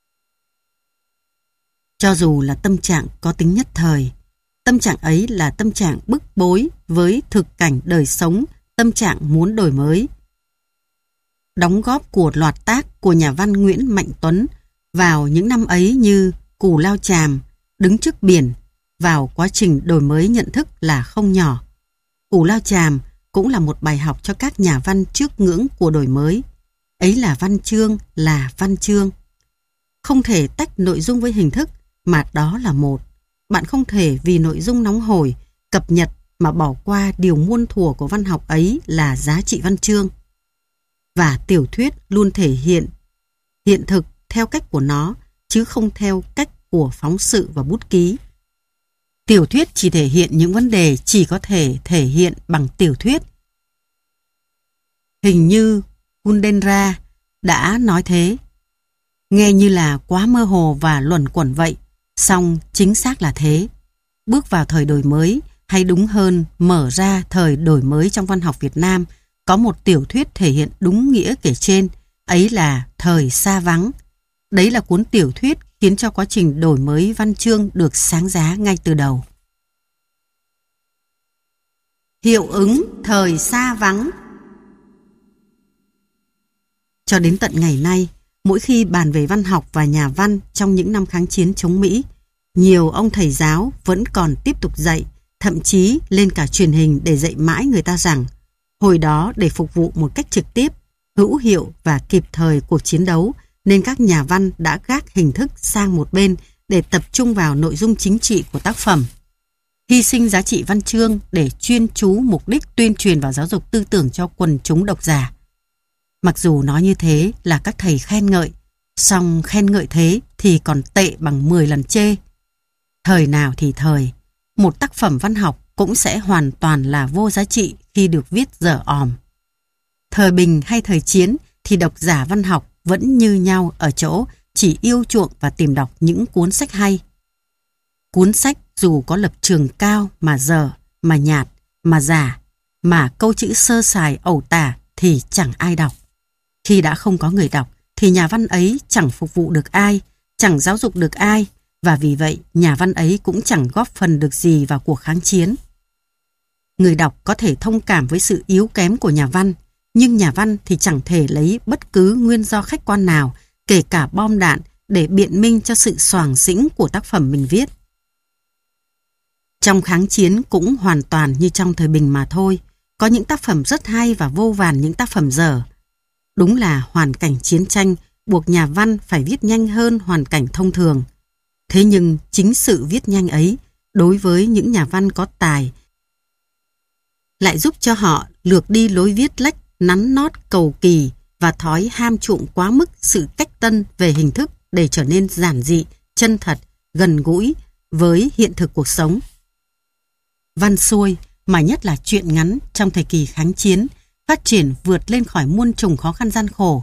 Cho dù là tâm trạng có tính nhất thời, tâm trạng ấy là tâm trạng bức bối với thực cảnh đời sống, tâm trạng muốn đổi mới. Đóng góp của loạt tác của nhà văn Nguyễn Mạnh Tuấn vào những năm ấy như Cù Lao Chàm, Đứng trước biển vào quá trình đổi mới nhận thức là không nhỏ. Cù Lao Chàm cũng là một bài học cho các nhà văn trước ngưỡng của đổi mới. Ấy là văn chương, là văn chương. Không thể tách nội dung với hình thức, mà đó là một. Bạn không thể vì nội dung nóng hổi, cập nhật mà bỏ qua điều muôn thuở của văn học ấy là giá trị văn chương. Và tiểu thuyết luôn thể hiện hiện thực theo cách của nó, chứ không theo cách của phóng sự và bút ký. Tiểu thuyết chỉ thể hiện những vấn đề chỉ có thể thể hiện bằng tiểu thuyết. Hình như Kundera đã nói thế. Nghe như là quá mơ hồ và luẩn quẩn vậy, song chính xác là thế. Bước vào thời đổi mới, hay đúng hơn mở ra thời đổi mới trong văn học Việt Nam, có một tiểu thuyết thể hiện đúng nghĩa kể trên, ấy là Thời Xa Vắng. Đấy là cuốn tiểu thuyết khiến cho quá trình đổi mới văn chương được sáng giá ngay từ đầu. Hiệu ứng Thời Xa Vắng. Cho đến tận ngày nay, mỗi khi bàn về văn học và nhà văn trong những năm kháng chiến chống Mỹ, nhiều ông thầy giáo vẫn còn tiếp tục dạy, thậm chí lên cả truyền hình để dạy mãi người ta rằng hồi đó để phục vụ một cách trực tiếp, hữu hiệu và kịp thời cuộc chiến đấu, nên các nhà văn đã gác hình thức sang một bên để tập trung vào nội dung chính trị của tác phẩm. Hy sinh giá trị văn chương để chuyên chú mục đích tuyên truyền và giáo dục tư tưởng cho quần chúng độc giả. Mặc dù nói như thế là các thầy khen ngợi, song khen ngợi thế thì còn tệ bằng mười lần chê. Thời nào thì thời, một tác phẩm văn học cũng sẽ hoàn toàn là vô giá trị khi được viết dở òm. Thời bình hay thời chiến thì độc giả văn học vẫn như nhau ở chỗ chỉ yêu chuộng và tìm đọc những cuốn sách hay. Cuốn sách dù có lập trường cao mà dở, mà nhạt, mà giả, mà câu chữ sơ sài ẩu tả thì chẳng ai đọc. Khi đã không có người đọc thì nhà văn ấy chẳng phục vụ được ai, chẳng giáo dục được ai, và vì vậy nhà văn ấy cũng chẳng góp phần được gì vào cuộc kháng chiến. Người đọc có thể thông cảm với sự yếu kém của nhà văn, nhưng nhà văn thì chẳng thể lấy bất cứ nguyên do khách quan nào, kể cả bom đạn, để biện minh cho sự xoàng xĩnh của tác phẩm mình viết. Trong kháng chiến cũng hoàn toàn như trong thời bình mà thôi, có những tác phẩm rất hay và vô vàn những tác phẩm dở. Đúng là hoàn cảnh chiến tranh buộc nhà văn phải viết nhanh hơn hoàn cảnh thông thường. Thế nhưng chính sự viết nhanh ấy, đối với những nhà văn có tài, lại giúp cho họ lược đi lối viết lách, nắn nót, cầu kỳ và thói ham chuộng quá mức sự cách tân về hình thức để trở nên giản dị, chân thật, gần gũi với hiện thực cuộc sống. Văn xuôi, mà nhất là truyện ngắn trong thời kỳ kháng chiến, phát triển vượt lên khỏi muôn trùng khó khăn gian khổ,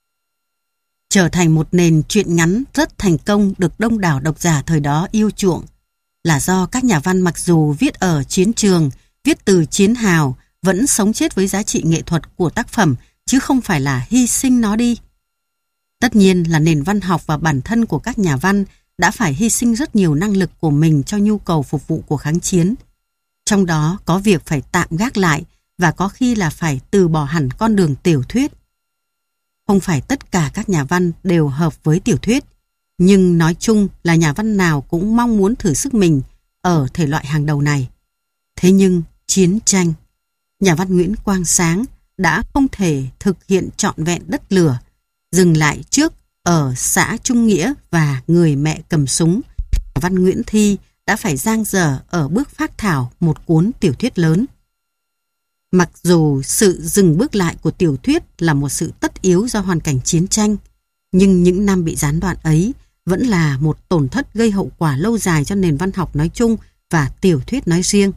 trở thành một nền truyện ngắn rất thành công được đông đảo độc giả thời đó yêu chuộng, là do các nhà văn mặc dù viết ở chiến trường, viết từ chiến hào, vẫn sống chết với giá trị nghệ thuật của tác phẩm, chứ không phải là hy sinh nó đi. Tất nhiên là nền văn học và bản thân của các nhà văn đã phải hy sinh rất nhiều năng lực của mình cho nhu cầu phục vụ của kháng chiến. Trong đó có việc phải tạm gác lại và có khi là phải từ bỏ hẳn con đường tiểu thuyết. Không phải tất cả các nhà văn đều hợp với tiểu thuyết, nhưng nói chung là nhà văn nào cũng mong muốn thử sức mình ở thể loại hàng đầu này. Thế nhưng chiến tranh, nhà văn Nguyễn Quang Sáng đã không thể thực hiện trọn vẹn đất lửa, dừng lại trước ở xã Trung Nghĩa và Người mẹ cầm súng. Nhà văn Nguyễn Thi đã phải dang dở ở bước phác thảo một cuốn tiểu thuyết lớn. Mặc dù sự dừng bước lại của tiểu thuyết là một sự tất yếu do hoàn cảnh chiến tranh, nhưng những năm bị gián đoạn ấy vẫn là một tổn thất gây hậu quả lâu dài cho nền văn học nói chung và tiểu thuyết nói riêng.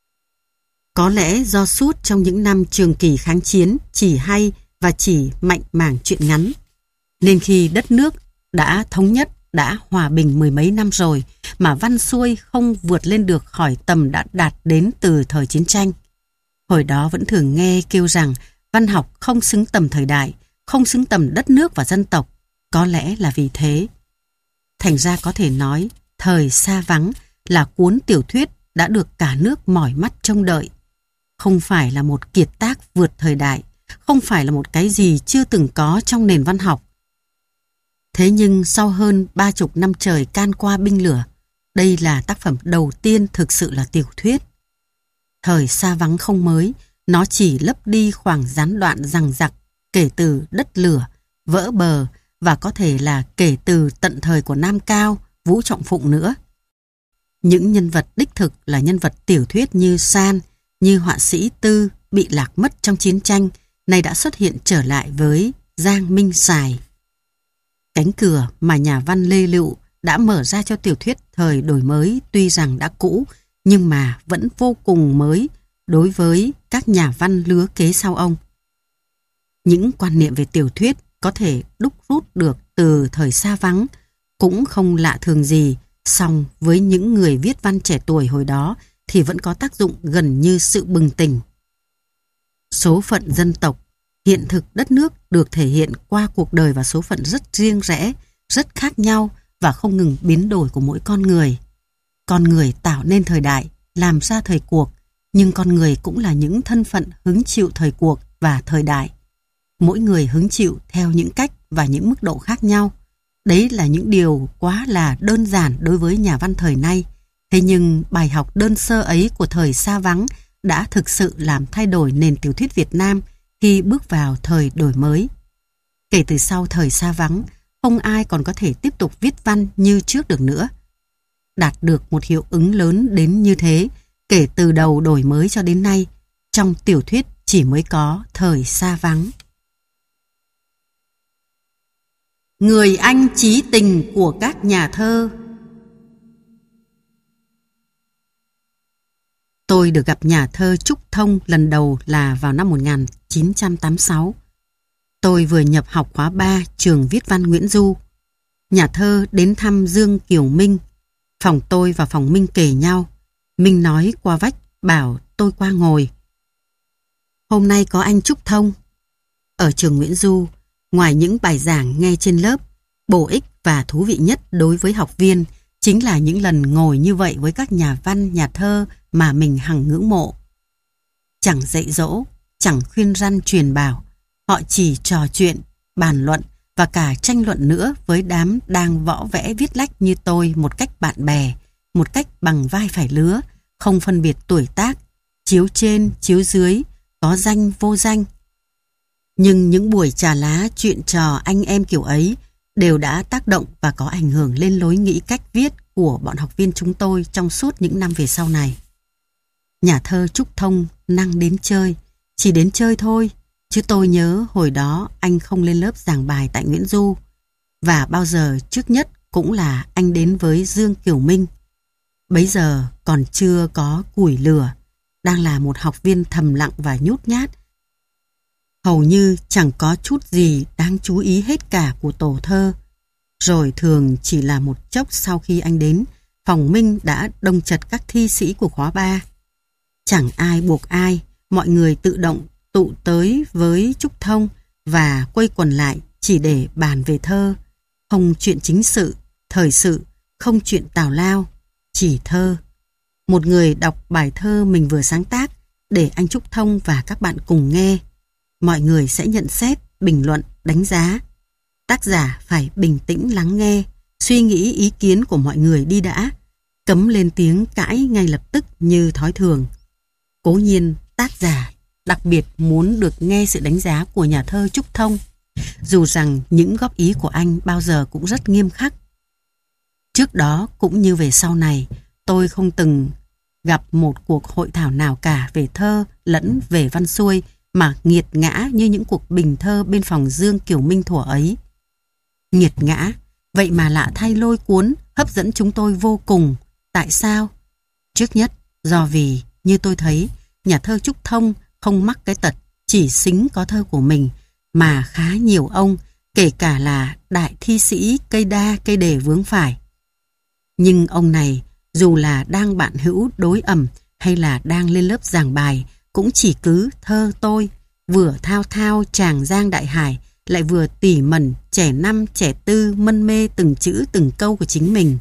Có lẽ do suốt trong những năm trường kỳ kháng chiến chỉ hay và chỉ mạnh mảng truyện ngắn, nên khi đất nước đã thống nhất, đã hòa bình mười mấy năm rồi mà văn xuôi không vượt lên được khỏi tầm đã đạt đến từ thời chiến tranh. Hồi đó vẫn thường nghe kêu rằng văn học không xứng tầm thời đại, không xứng tầm đất nước và dân tộc. Có lẽ là vì thế. Thành ra có thể nói, Thời Xa Vắng là cuốn tiểu thuyết đã được cả nước mỏi mắt trông đợi. Không phải là một kiệt tác vượt thời đại, không phải là một cái gì chưa từng có trong nền văn học. Thế nhưng sau hơn ba chục năm trời can qua binh lửa, đây là tác phẩm đầu tiên thực sự là tiểu thuyết. Thời Xa Vắng không mới, nó chỉ lấp đi khoảng gián đoạn dằng dặc kể từ Đất Lửa, Vỡ Bờ và có thể là kể từ tận thời của Nam Cao, Vũ Trọng Phụng nữa. Những nhân vật đích thực là nhân vật tiểu thuyết như San, như họa sĩ Tư bị lạc mất trong chiến tranh, nay đã xuất hiện trở lại với Giang Minh Sài. Cánh cửa mà nhà văn Lê Lựu đã mở ra cho tiểu thuyết thời đổi mới tuy rằng đã cũ, nhưng mà vẫn vô cùng mới đối với các nhà văn lứa kế sau ông. Những quan niệm về tiểu thuyết có thể đúc rút được từ Thời Xa Vắng cũng không lạ thường gì, song với những người viết văn trẻ tuổi hồi đó thì vẫn có tác dụng gần như sự bừng tỉnh. Số phận dân tộc, hiện thực đất nước được thể hiện qua cuộc đời và số phận rất riêng rẽ, rất khác nhau và không ngừng biến đổi của mỗi con người. Con người tạo nên thời đại, làm ra thời cuộc, nhưng con người cũng là những thân phận hứng chịu thời cuộc và thời đại. Mỗi người hứng chịu theo những cách và những mức độ khác nhau. Đấy là những điều quá là đơn giản đối với nhà văn thời nay. Thế nhưng bài học đơn sơ ấy của Thời Xa Vắng đã thực sự làm thay đổi nền tiểu thuyết Việt Nam khi bước vào thời đổi mới. Kể từ sau Thời Xa Vắng, không ai còn có thể tiếp tục viết văn như trước được nữa. Đạt được một hiệu ứng lớn đến như thế, kể từ đầu đổi mới cho đến nay, trong tiểu thuyết chỉ mới có Thời Xa Vắng. Người anh chí tình của các nhà thơ. Tôi được gặp nhà thơ Trúc Thông lần đầu là vào năm một nghìn chín trăm tám mươi sáu. Tôi vừa nhập học khóa ba trường viết văn Nguyễn Du. Nhà thơ đến thăm Dương Kiều Minh. Phòng tôi và phòng Minh kề nhau. Minh nói qua vách, bảo tôi qua ngồi. Hôm nay có anh Trúc Thông. Ở trường Nguyễn Du, ngoài những bài giảng nghe trên lớp, bổ ích và thú vị nhất đối với học viên chính là những lần ngồi như vậy với các nhà văn, nhà thơ mà mình hằng ngưỡng mộ. Chẳng dạy dỗ, chẳng khuyên răn truyền bảo, họ chỉ trò chuyện, bàn luận và cả tranh luận nữa với đám đang võ vẽ viết lách như tôi một cách bạn bè, một cách bằng vai phải lứa, không phân biệt tuổi tác, chiếu trên, chiếu dưới, có danh vô danh. Nhưng những buổi trà lá chuyện trò anh em kiểu ấy đều đã tác động và có ảnh hưởng lên lối nghĩ cách viết của bọn học viên chúng tôi trong suốt những năm về sau này. Nhà thơ Trúc Thông năng đến chơi, chỉ đến chơi thôi, chứ tôi nhớ hồi đó anh không lên lớp giảng bài tại Nguyễn Du, và bao giờ trước nhất cũng là anh đến với Dương Kiều Minh. Bấy giờ còn chưa có củi lửa, đang là một học viên thầm lặng và nhút nhát. Hầu như chẳng có chút gì đáng chú ý hết cả của tổ thơ. Rồi thường chỉ là một chốc sau khi anh đến, phòng Minh đã đông chật các thi sĩ của khóa ba. Chẳng ai buộc ai, mọi người tự động tụ tới với Trúc Thông và quây quần lại chỉ để bàn về thơ. Không chuyện chính sự, thời sự, không chuyện tào lao, chỉ thơ. Một người đọc bài thơ mình vừa sáng tác để anh Trúc Thông và các bạn cùng nghe. Mọi người sẽ nhận xét, bình luận, đánh giá. Tác giả phải bình tĩnh lắng nghe, suy nghĩ ý kiến của mọi người đi đã, cấm lên tiếng cãi ngay lập tức như thói thường. Cố nhiên tác giả đặc biệt muốn được nghe sự đánh giá của nhà thơ Trúc Thông, dù rằng những góp ý của anh bao giờ cũng rất nghiêm khắc. Trước đó cũng như về sau này, tôi không từng gặp một cuộc hội thảo nào cả về thơ lẫn về văn xuôi mà nghiệt ngã như những cuộc bình thơ bên phòng Dương Kiều Minh thuở ấy. Nghiệt ngã, vậy mà lạ thay lôi cuốn, hấp dẫn chúng tôi vô cùng. Tại sao? Trước nhất, do vì, như tôi thấy, nhà thơ Trúc Thông không mắc cái tật chỉ xính có thơ của mình, mà khá nhiều ông, kể cả là đại thi sĩ cây đa cây đề vướng phải. Nhưng ông này, dù là đang bạn hữu đối ẩm hay là đang lên lớp giảng bài, cũng chỉ cứ thơ tôi, vừa thao thao tràng giang đại hải, lại vừa tỉ mẩn trẻ năm trẻ tư mân mê từng chữ từng câu của chính mình.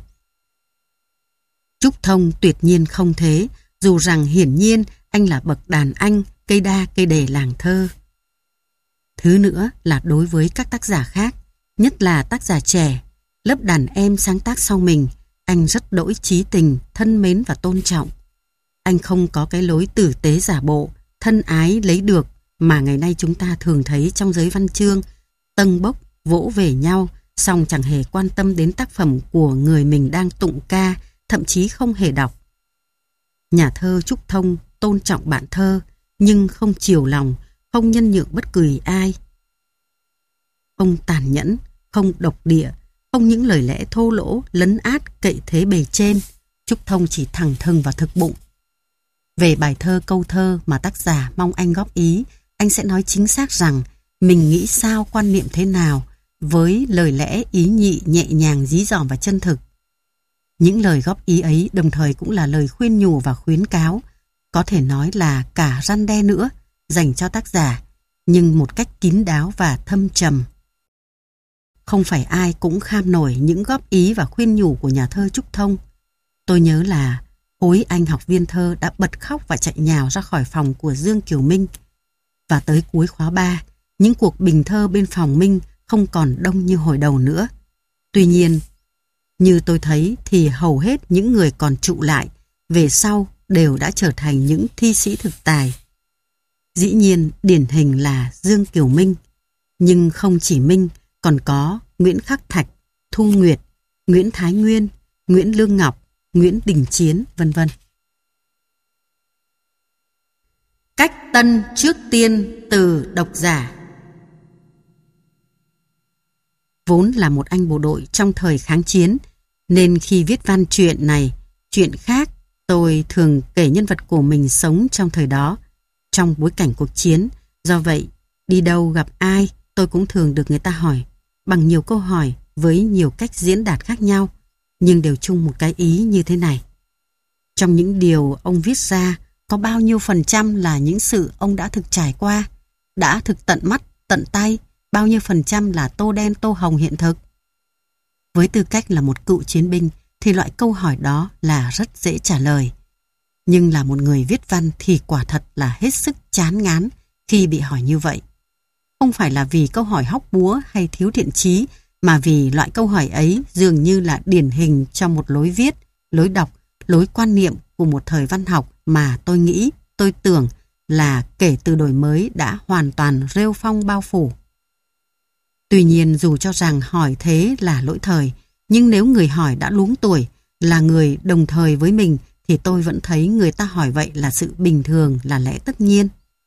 Trúc Thông tuyệt nhiên không thế, dù rằng hiển nhiên anh là bậc đàn anh cây đa cây đề làng thơ. Thứ nữa là đối với các tác giả khác, nhất là tác giả trẻ, lớp đàn em sáng tác sau mình, anh rất đỗi chí tình, thân mến và tôn trọng. Anh không có cái lối tử tế giả bộ, thân ái lấy được mà ngày nay chúng ta thường thấy trong giới văn chương, tâng bốc, vỗ về nhau, song chẳng hề quan tâm đến tác phẩm của người mình đang tụng ca, thậm chí không hề đọc. Nhà thơ Trúc Thông tôn trọng bạn thơ, nhưng không chiều lòng, không nhân nhượng bất cứ ai. Không tàn nhẫn, không độc địa, không những lời lẽ thô lỗ, lấn át, cậy thế bề trên. Trúc Thông chỉ thẳng thừng và thực bụng. Về bài thơ câu thơ mà tác giả mong anh góp ý, anh sẽ nói chính xác rằng mình nghĩ sao, quan niệm thế nào, với lời lẽ ý nhị nhẹ nhàng, dí dỏm và chân thực. Những lời góp ý ấy đồng thời cũng là lời khuyên nhủ và khuyến cáo, có thể nói là cả răn đe nữa, dành cho tác giả, nhưng một cách kín đáo và thâm trầm. Không phải ai cũng kham nổi những góp ý và khuyên nhủ của nhà thơ Trúc Thông. Tôi nhớ là khối anh học viên thơ đã bật khóc và chạy nhào ra khỏi phòng của Dương Kiều Minh. Và tới cuối khóa ba, những cuộc bình thơ bên phòng Minh không còn đông như hồi đầu nữa. Tuy nhiên, như tôi thấy thì hầu hết những người còn trụ lại về sau đều đã trở thành những thi sĩ thực tài. Dĩ nhiên điển hình là Dương Kiều Minh, nhưng không chỉ Minh, còn có Nguyễn Khắc Thạch, Thu Nguyệt, Nguyễn Thái Nguyên, Nguyễn Lương Ngọc, Nguyễn Đình Chiến, vân vân. Cách tân trước tiên từ độc giả. Vốn là một anh bộ đội trong thời kháng chiến, nên khi viết văn chuyện này, chuyện khác, tôi thường kể nhân vật của mình sống trong thời đó, trong bối cảnh cuộc chiến. Do vậy, đi đâu gặp ai, tôi cũng thường được người ta hỏi, bằng nhiều câu hỏi với nhiều cách diễn đạt khác nhau, nhưng đều chung một cái ý như thế này. Trong những điều ông viết ra, có bao nhiêu phần trăm là những sự ông đã thực trải qua, đã thực tận mắt, tận tay, bao nhiêu phần trăm là tô đen tô hồng hiện thực? Với tư cách là một cựu chiến binh thì loại câu hỏi đó là rất dễ trả lời. Nhưng là một người viết văn thì quả thật là hết sức chán ngán khi bị hỏi như vậy. Không phải là vì câu hỏi hóc búa hay thiếu thiện chí, mà vì loại câu hỏi ấy dường như là điển hình cho một lối viết, lối đọc, lối quan niệm của một thời văn học mà tôi nghĩ, tôi tưởng là kể từ đổi mới đã hoàn toàn rêu phong bao phủ. Tuy nhiên dù cho rằng hỏi thế là lỗi thời, nhưng nếu người hỏi đã luống tuổi, là người đồng thời với mình, thì tôi vẫn thấy người ta hỏi vậy là sự bình thường, là lẽ tất nhiên.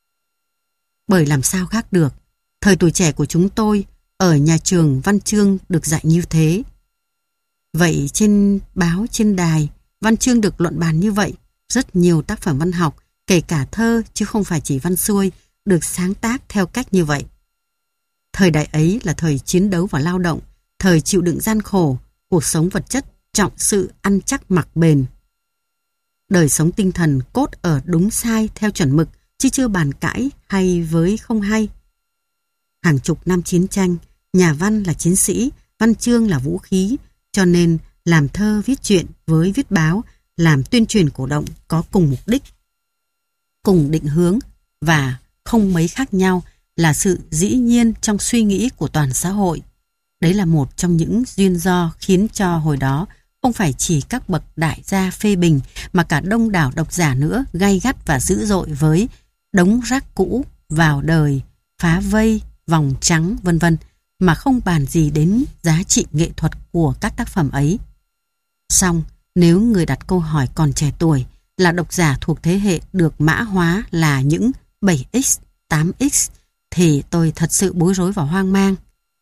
Bởi làm sao khác được, thời tuổi trẻ của chúng tôi ở nhà trường văn chương được dạy như thế. Vậy trên báo, trên đài, văn chương được luận bàn như vậy, rất nhiều tác phẩm văn học, kể cả thơ chứ không phải chỉ văn xuôi, được sáng tác theo cách như vậy. Thời đại ấy là thời chiến đấu và lao động, thời chịu đựng gian khổ, cuộc sống vật chất trọng sự ăn chắc mặc bền. Đời sống tinh thần cốt ở đúng sai theo chuẩn mực, chứ chưa bàn cãi hay với không hay. Hàng chục năm chiến tranh, nhà văn là chiến sĩ, văn chương là vũ khí, cho nên làm thơ viết truyện với viết báo, làm tuyên truyền cổ động có cùng mục đích, cùng định hướng và không mấy khác nhau, là sự dĩ nhiên trong suy nghĩ của toàn xã hội. Đấy là một trong những duyên do khiến cho hồi đó không phải chỉ các bậc đại gia phê bình, mà cả đông đảo độc giả nữa gay gắt và dữ dội với đống rác cũ, vào đời, phá vây, vòng trắng, vân vân, mà không bàn gì đến giá trị nghệ thuật của các tác phẩm ấy. Song, nếu người đặt câu hỏi còn trẻ tuổi, là độc giả thuộc thế hệ được mã hóa là những bảy x, tám x, thì tôi thật sự bối rối và hoang mang.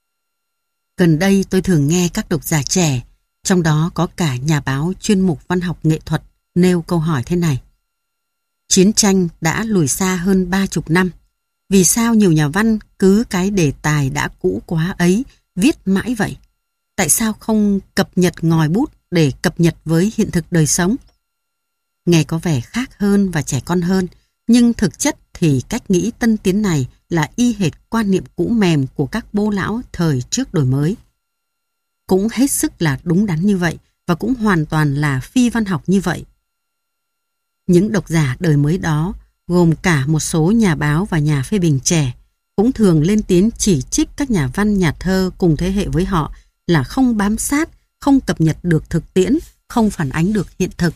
Gần đây tôi thường nghe các độc giả trẻ, trong đó có cả nhà báo chuyên mục văn học nghệ thuật, nêu câu hỏi thế này. Chiến tranh đã lùi xa hơn ba chục năm. Vì sao nhiều nhà văn cứ cái đề tài đã cũ quá ấy viết mãi vậy? Tại sao không cập nhật ngòi bút để cập nhật với hiện thực đời sống? Nghe có vẻ khác hơn và trẻ con hơn, nhưng thực chất thì cách nghĩ tân tiến này là y hệt quan niệm cũ mềm của các bô lão thời trước đổi mới. Cũng hết sức là đúng đắn như vậy, và cũng hoàn toàn là phi văn học như vậy. Những độc giả đời mới đó, gồm cả một số nhà báo và nhà phê bình trẻ, cũng thường lên tiếng chỉ trích các nhà văn, nhà thơ cùng thế hệ với họ là không bám sát, không cập nhật được thực tiễn, không phản ánh được hiện thực.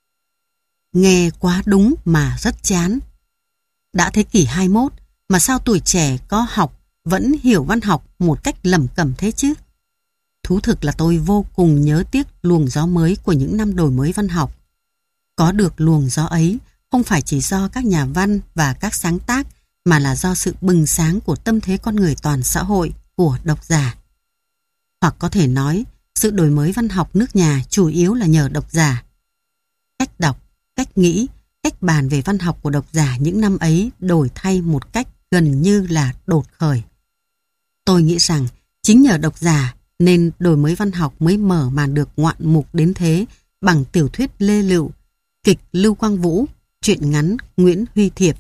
Nghe quá đúng mà rất chán. Đã thế kỷ hai mươi mốt mà sao tuổi trẻ có học vẫn hiểu văn học một cách lẩm cẩm thế chứ? Thú thực là tôi vô cùng nhớ tiếc luồng gió mới của những năm đổi mới văn học. Có được luồng gió ấy không phải chỉ do các nhà văn và các sáng tác, mà là do sự bừng sáng của tâm thế con người toàn xã hội, của độc giả. Hoặc có thể nói, sự đổi mới văn học nước nhà chủ yếu là nhờ độc giả. Cách đọc, cách nghĩ, cách bàn về văn học của độc giả những năm ấy đổi thay một cách gần như là đột khởi. Tôi nghĩ rằng chính nhờ độc giả nên đổi mới văn học mới mở màn được ngoạn mục đến thế, bằng tiểu thuyết Lê Lựu, kịch Lưu Quang Vũ, truyện ngắn Nguyễn Huy Thiệp.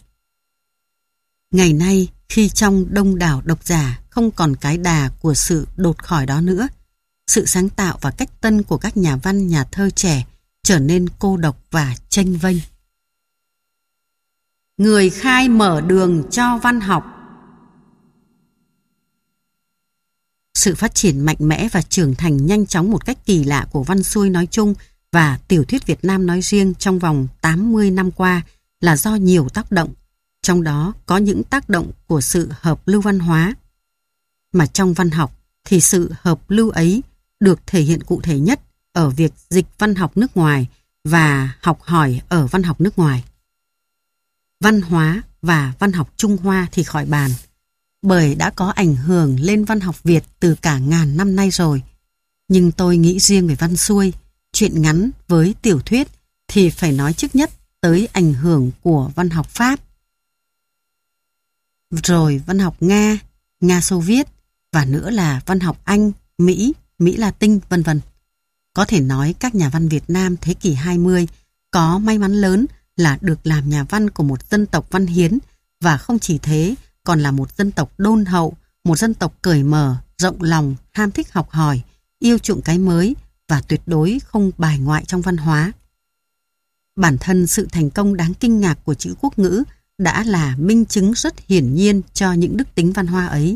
Ngày nay, khi trong đông đảo độc giả không còn cái đà của sự đột khỏi đó nữa, sự sáng tạo và cách tân của các nhà văn, nhà thơ trẻ trở nên cô độc và chênh vênh. Người khai mở đường cho văn học. Sự phát triển mạnh mẽ và trưởng thành nhanh chóng một cách kỳ lạ của văn xuôi nói chung và tiểu thuyết Việt Nam nói riêng trong vòng tám mươi năm qua là do nhiều tác động, trong đó có những tác động của sự hợp lưu văn hóa. Mà trong văn học thì sự hợp lưu ấy được thể hiện cụ thể nhất ở việc dịch văn học nước ngoài và học hỏi ở văn học nước ngoài. Văn hóa và văn học Trung Hoa thì khỏi bàn, bởi đã có ảnh hưởng lên văn học Việt từ cả ngàn năm nay rồi. Nhưng tôi nghĩ riêng về văn xuôi, truyện ngắn với tiểu thuyết thì phải nói trước nhất tới ảnh hưởng của văn học Pháp, rồi văn học Nga, Nga Xô Viết, và nữa là văn học Anh, Mỹ, Mỹ Latin, vân vân. Có thể nói các nhà văn Việt Nam thế kỷ hai mươi có may mắn lớn là được làm nhà văn của một dân tộc văn hiến, và không chỉ thế, còn là một dân tộc đôn hậu, một dân tộc cởi mở, rộng lòng, ham thích học hỏi, yêu chuộng cái mới và tuyệt đối không bài ngoại trong văn hóa. Bản thân sự thành công đáng kinh ngạc của chữ quốc ngữ đã là minh chứng rất hiển nhiên cho những đức tính văn hoa ấy.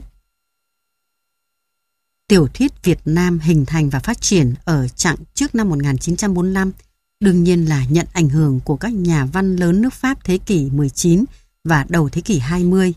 Tiểu thuyết Việt Nam hình thành và phát triển ở chặng trước năm một nghìn chín trăm bốn mươi lăm đương nhiên là nhận ảnh hưởng của các nhà văn lớn nước Pháp thế kỷ mười chín và đầu thế kỷ hai mươi.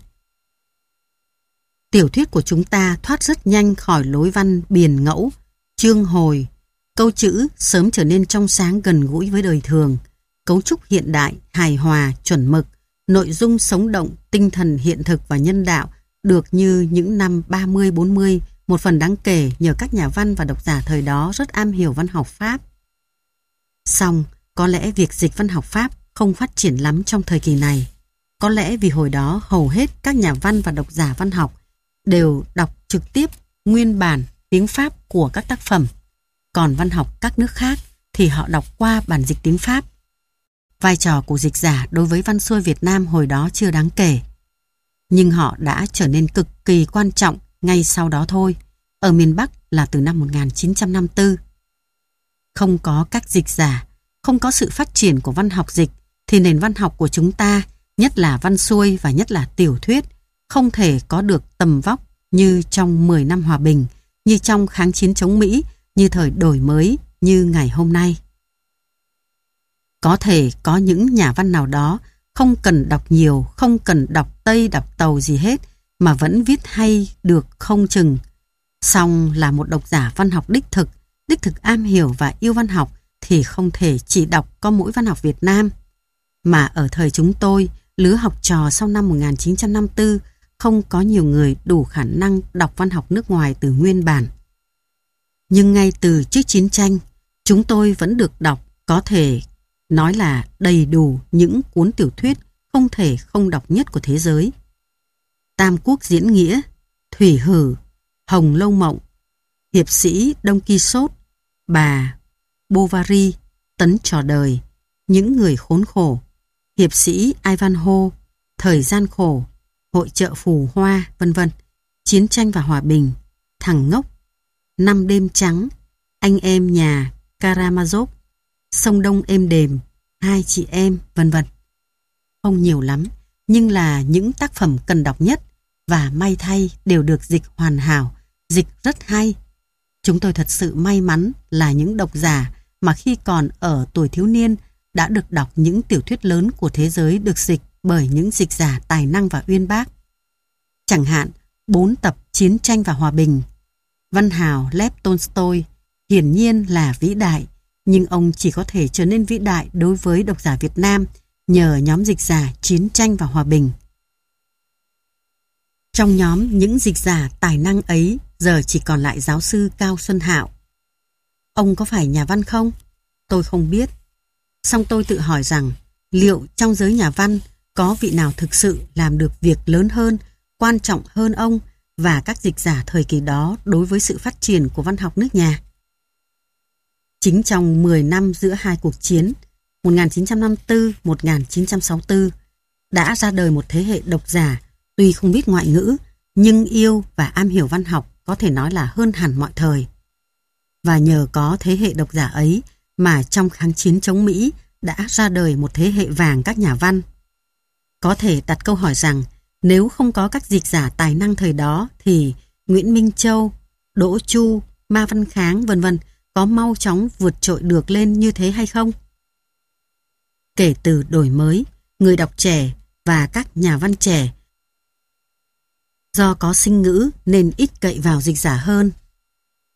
Tiểu thuyết của chúng ta thoát rất nhanh khỏi lối văn biền ngẫu, chương hồi, câu chữ sớm trở nên trong sáng gần gũi với đời thường, cấu trúc hiện đại, hài hòa, chuẩn mực, nội dung sống động, tinh thần hiện thực và nhân đạo được như những năm ba mươi bốn mươi, một phần đáng kể nhờ các nhà văn và độc giả thời đó rất am hiểu văn học Pháp. Song, có lẽ việc dịch văn học Pháp không phát triển lắm trong thời kỳ này. Có lẽ vì hồi đó hầu hết các nhà văn và độc giả văn học đều đọc trực tiếp nguyên bản tiếng Pháp của các tác phẩm, còn văn học các nước khác thì họ đọc qua bản dịch tiếng Pháp. Vai trò của dịch giả đối với văn xuôi Việt Nam hồi đó chưa đáng kể, nhưng họ đã trở nên cực kỳ quan trọng ngay sau đó thôi, ở miền Bắc là từ năm một nghìn chín trăm năm mươi tư. Không có các dịch giả, không có sự phát triển của văn học dịch, thì nền văn học của chúng ta, nhất là văn xuôi và nhất là tiểu thuyết, không thể có được tầm vóc như trong mười năm hòa bình, như trong kháng chiến chống Mỹ, như thời đổi mới, như ngày hôm nay. Có thể có những nhà văn nào đó không cần đọc nhiều, không cần đọc Tây, đọc Tàu gì hết, mà vẫn viết hay được không chừng. Song là một độc giả văn học đích thực, đích thực am hiểu và yêu văn học thì không thể chỉ đọc có mỗi văn học Việt Nam. Mà ở thời chúng tôi, lứa học trò sau năm một nghìn chín trăm năm mươi tư, không có nhiều người đủ khả năng đọc văn học nước ngoài từ nguyên bản. Nhưng ngay từ trước chiến tranh, chúng tôi vẫn được đọc, có thể nói là đầy đủ những cuốn tiểu thuyết không thể không đọc nhất của thế giới. Tam Quốc Diễn Nghĩa, Thủy Hử, Hồng Lâu Mộng, Hiệp sĩ Đông Quixote, Bà Bovary, Tấn Trò Đời, Những Người Khốn Khổ, Hiệp sĩ Ivanhoe, Thời Gian Khổ, Hội Chợ Phù Hoa, vân vân, Chiến tranh và Hòa bình, Thằng Ngốc, Năm Đêm Trắng, Anh Em Nhà Karamazov, Sông Đông Êm Đềm, Hai Chị Em, vân vân. Không nhiều lắm, nhưng là những tác phẩm cần đọc nhất, và may thay đều được dịch hoàn hảo, dịch rất hay. Chúng tôi thật sự may mắn là những độc giả mà khi còn ở tuổi thiếu niên đã được đọc những tiểu thuyết lớn của thế giới được dịch bởi những dịch giả tài năng và uyên bác. Chẳng hạn, bốn tập Chiến tranh và Hòa bình. Văn hào Lev Tolstoy hiển nhiên là vĩ đại, nhưng ông chỉ có thể trở nên vĩ đại đối với độc giả Việt Nam nhờ nhóm dịch giả Chiến tranh và Hòa bình. Trong nhóm những dịch giả tài năng ấy giờ chỉ còn lại giáo sư Cao Xuân Hạo. Ông có phải nhà văn không? Tôi không biết. Song tôi tự hỏi rằng liệu trong giới nhà văn có vị nào thực sự làm được việc lớn hơn, quan trọng hơn ông và các dịch giả thời kỳ đó đối với sự phát triển của văn học nước nhà? Chính trong mười năm giữa hai cuộc chiến một nghìn chín trăm năm mươi tư đến một nghìn chín trăm sáu mươi tư đã ra đời một thế hệ độc giả tuy không biết ngoại ngữ nhưng yêu và am hiểu văn học, có thể nói là hơn hẳn mọi thời. Và nhờ có thế hệ độc giả ấy mà trong kháng chiến chống Mỹ đã ra đời một thế hệ vàng các nhà văn. Có thể đặt câu hỏi rằng nếu không có các dịch giả tài năng thời đó thì Nguyễn Minh Châu, Đỗ Chu, Ma Văn Kháng vân vân có mau chóng vượt trội được lên như thế hay không? Kể từ đổi mới, người đọc trẻ và các nhà văn trẻ do có sinh ngữ nên ít cậy vào dịch giả hơn,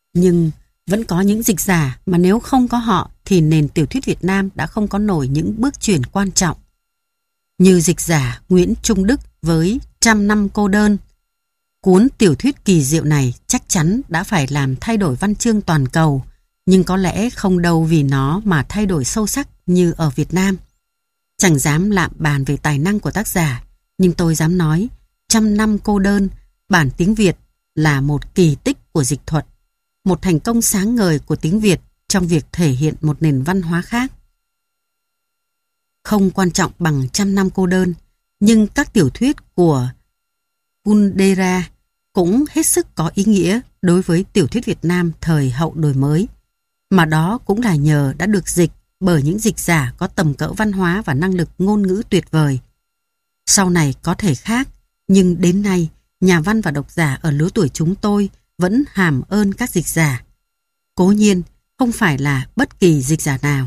Nhưng vẫn có những dịch giả mà nếu không có họ thì nền tiểu thuyết Việt Nam đã không có nổi những bước chuyển quan trọng. Như dịch giả Nguyễn Trung Đức với Trăm năm cô đơn. Cuốn tiểu thuyết kỳ diệu này chắc chắn đã phải làm thay đổi văn chương toàn cầu, nhưng có lẽ không đâu vì nó mà thay đổi sâu sắc như ở Việt Nam. Chẳng dám lạm bàn về tài năng của tác giả, nhưng tôi dám nói Trăm năm cô đơn, bản tiếng Việt là một kỳ tích của dịch thuật, một thành công sáng ngời của tiếng Việt trong việc thể hiện một nền văn hóa khác. Không quan trọng bằng Trăm năm cô đơn, nhưng các tiểu thuyết của Kundera cũng hết sức có ý nghĩa đối với tiểu thuyết Việt Nam thời hậu đổi mới, mà đó cũng là nhờ đã được dịch bởi những dịch giả có tầm cỡ văn hóa và năng lực ngôn ngữ tuyệt vời. Sau này có thể khác, nhưng đến nay, nhà văn và độc giả ở lứa tuổi chúng tôi vẫn hàm ơn các dịch giả. Cố nhiên, không phải là bất kỳ dịch giả nào.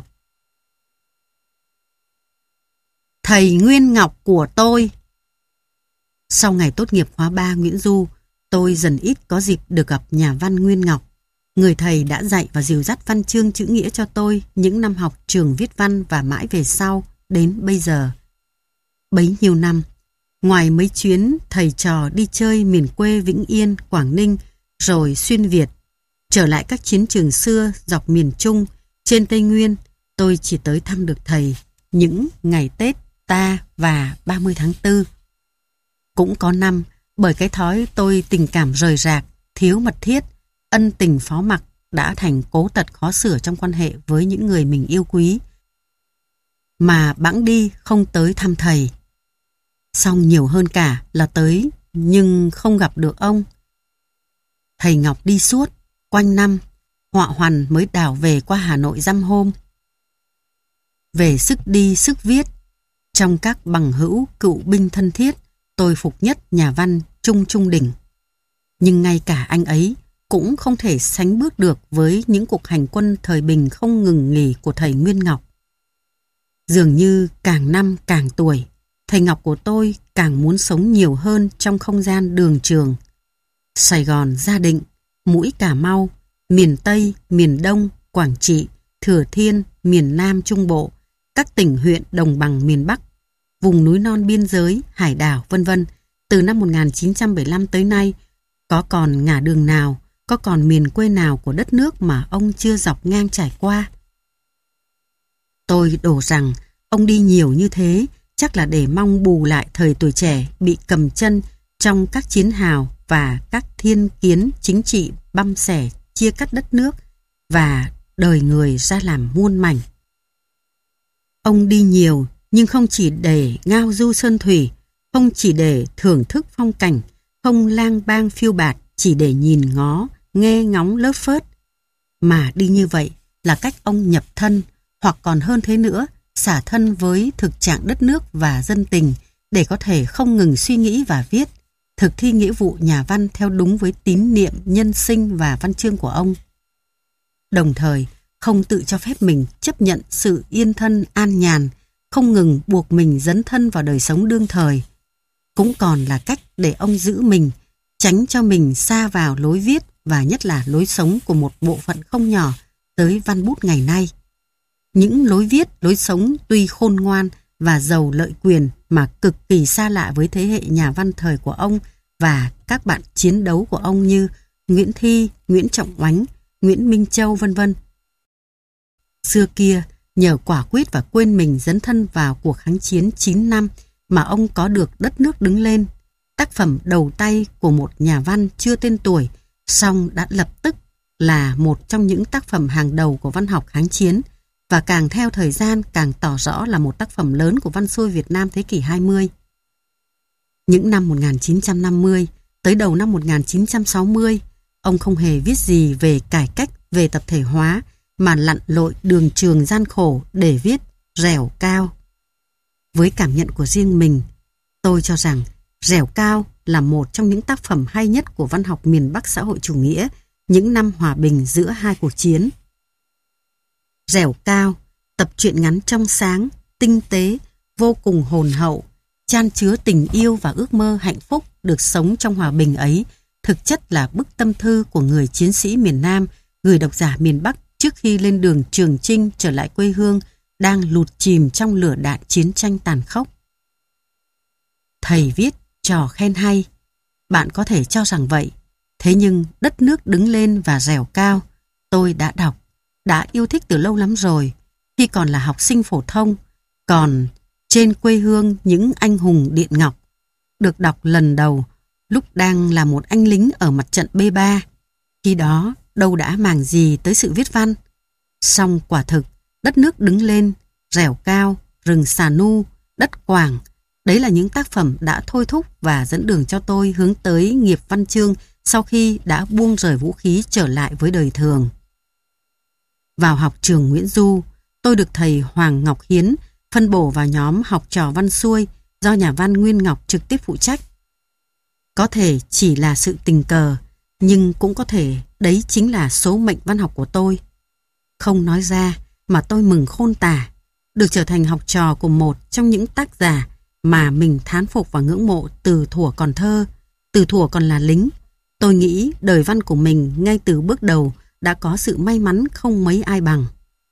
Thầy Nguyên Ngọc của tôi. Sau ngày tốt nghiệp khóa ba Nguyễn Du, tôi dần ít có dịp được gặp nhà văn Nguyên Ngọc, người thầy đã dạy và dìu dắt văn chương chữ nghĩa cho tôi những năm học trường viết văn và mãi về sau đến bây giờ. Bấy nhiêu năm, ngoài mấy chuyến thầy trò đi chơi miền quê Vĩnh Yên, Quảng Ninh, rồi xuyên Việt, trở lại các chiến trường xưa dọc miền Trung, trên Tây Nguyên, tôi chỉ tới thăm được thầy những ngày Tết ta và ba mươi tháng tư. Cũng có năm, bởi cái thói tôi tình cảm rời rạc, thiếu mật thiết, ân tình phó mặc đã thành cố tật khó sửa trong quan hệ với những người mình yêu quý, mà bẵng đi không tới thăm thầy. Xong nhiều hơn cả là tới nhưng không gặp được ông. Thầy Ngọc đi suốt, quanh năm, họa hoàn mới đảo về qua Hà Nội dăm hôm. Về sức đi sức viết, trong các bằng hữu cựu binh thân thiết, tôi phục nhất nhà văn Trung Trung Đình. Nhưng ngay cả anh ấy cũng không thể sánh bước được với những cuộc hành quân thời bình không ngừng nghỉ của thầy Nguyên Ngọc. Dường như càng năm càng tuổi, thầy Ngọc của tôi càng muốn sống nhiều hơn trong không gian đường trường. Sài Gòn, Gia Định, Mũi Cà Mau, miền Tây, miền Đông, Quảng Trị, Thừa Thiên, miền Nam Trung Bộ, các tỉnh huyện đồng bằng miền Bắc, vùng núi non biên giới, hải đảo, vân vân. Từ năm một nghìn chín trăm bảy mươi lăm tới nay, có còn ngả đường nào, có còn miền quê nào của đất nước mà ông chưa dọc ngang trải qua? Tôi đổ rằng ông đi nhiều như thế chắc là để mong bù lại thời tuổi trẻ bị cầm chân trong các chiến hào và các thiên kiến chính trị băm xẻ chia cắt đất nước và đời người ra làm muôn mảnh. Ông đi nhiều nhưng không chỉ để ngao du sơn thủy, không chỉ để thưởng thức phong cảnh, không lang bang phiêu bạt chỉ để nhìn ngó, nghe ngóng lớp phớt, mà đi như vậy là cách ông nhập thân, hoặc còn hơn thế nữa, xả thân với thực trạng đất nước và dân tình để có thể không ngừng suy nghĩ và viết, thực thi nghĩa vụ nhà văn theo đúng với tín niệm nhân sinh và văn chương của ông. Đồng thời, không tự cho phép mình chấp nhận sự yên thân an nhàn, không ngừng buộc mình dấn thân vào đời sống đương thời. Cũng còn là cách để ông giữ mình, tránh cho mình sa vào lối viết và nhất là lối sống của một bộ phận không nhỏ tới văn bút ngày nay. Những lối viết, lối sống tuy khôn ngoan và giàu lợi quyền mà cực kỳ xa lạ với thế hệ nhà văn thời của ông và các bạn chiến đấu của ông như Nguyễn Thi, Nguyễn Trọng Oánh, Nguyễn Minh Châu vân vân. Xưa kia, nhờ quả quyết và quên mình dấn thân vào cuộc kháng chiến chín năm mà ông có được đất nước đứng lên. Tác phẩm đầu tay của một nhà văn chưa tên tuổi, song đã lập tức là một trong những tác phẩm hàng đầu của văn học kháng chiến, và càng theo thời gian càng tỏ rõ là một tác phẩm lớn của văn xuôi Việt Nam thế kỷ hai mươi. Những năm một nghìn chín trăm năm mươi tới đầu năm một nghìn chín trăm sáu mươi, ông không hề viết gì về cải cách, về tập thể hóa, mà lặn lội đường trường gian khổ để viết Rẻo Cao. Với cảm nhận của riêng mình, tôi cho rằng Rẻo Cao là một trong những tác phẩm hay nhất của văn học miền Bắc xã hội chủ nghĩa những năm hòa bình giữa hai cuộc chiến. Rẻo Cao, tập truyện ngắn trong sáng, tinh tế, vô cùng hồn hậu, chan chứa tình yêu và ước mơ hạnh phúc được sống trong hòa bình ấy, thực chất là bức tâm thư của người chiến sĩ miền Nam gửi độc giả miền Bắc trước khi lên đường Trường Chinh trở lại quê hương đang lụt chìm trong lửa đạn chiến tranh tàn khốc. Thầy viết trò khen hay, bạn có thể cho rằng vậy. Thế nhưng đất nước đứng lên và dẻo cao, tôi đã đọc, đã yêu thích từ lâu lắm rồi, khi còn là học sinh phổ thông, còn trên quê hương những anh hùng Điện Ngọc, được đọc lần đầu lúc đang là một anh lính ở mặt trận B ba. Khi đó đâu đã màng gì tới sự viết văn. Song quả thực, đất nước đứng lên, dẻo cao, rừng xà nu, đất Quảng, đấy là những tác phẩm đã thôi thúc và dẫn đường cho tôi hướng tới nghiệp văn chương sau khi đã buông rời vũ khí trở lại với đời thường. Vào học trường Nguyễn Du, tôi được thầy Hoàng Ngọc Hiến phân bổ vào nhóm học trò văn xuôi do nhà văn Nguyên Ngọc trực tiếp phụ trách. Có thể chỉ là sự tình cờ, nhưng cũng có thể đấy chính là số mệnh văn học của tôi. Không nói ra mà tôi mừng khôn tả, được trở thành học trò của một trong những tác giả mà mình thán phục và ngưỡng mộ từ thuở còn thơ, từ thuở còn là lính. Tôi nghĩ đời văn của mình ngay từ bước đầu đã có sự may mắn không mấy ai bằng.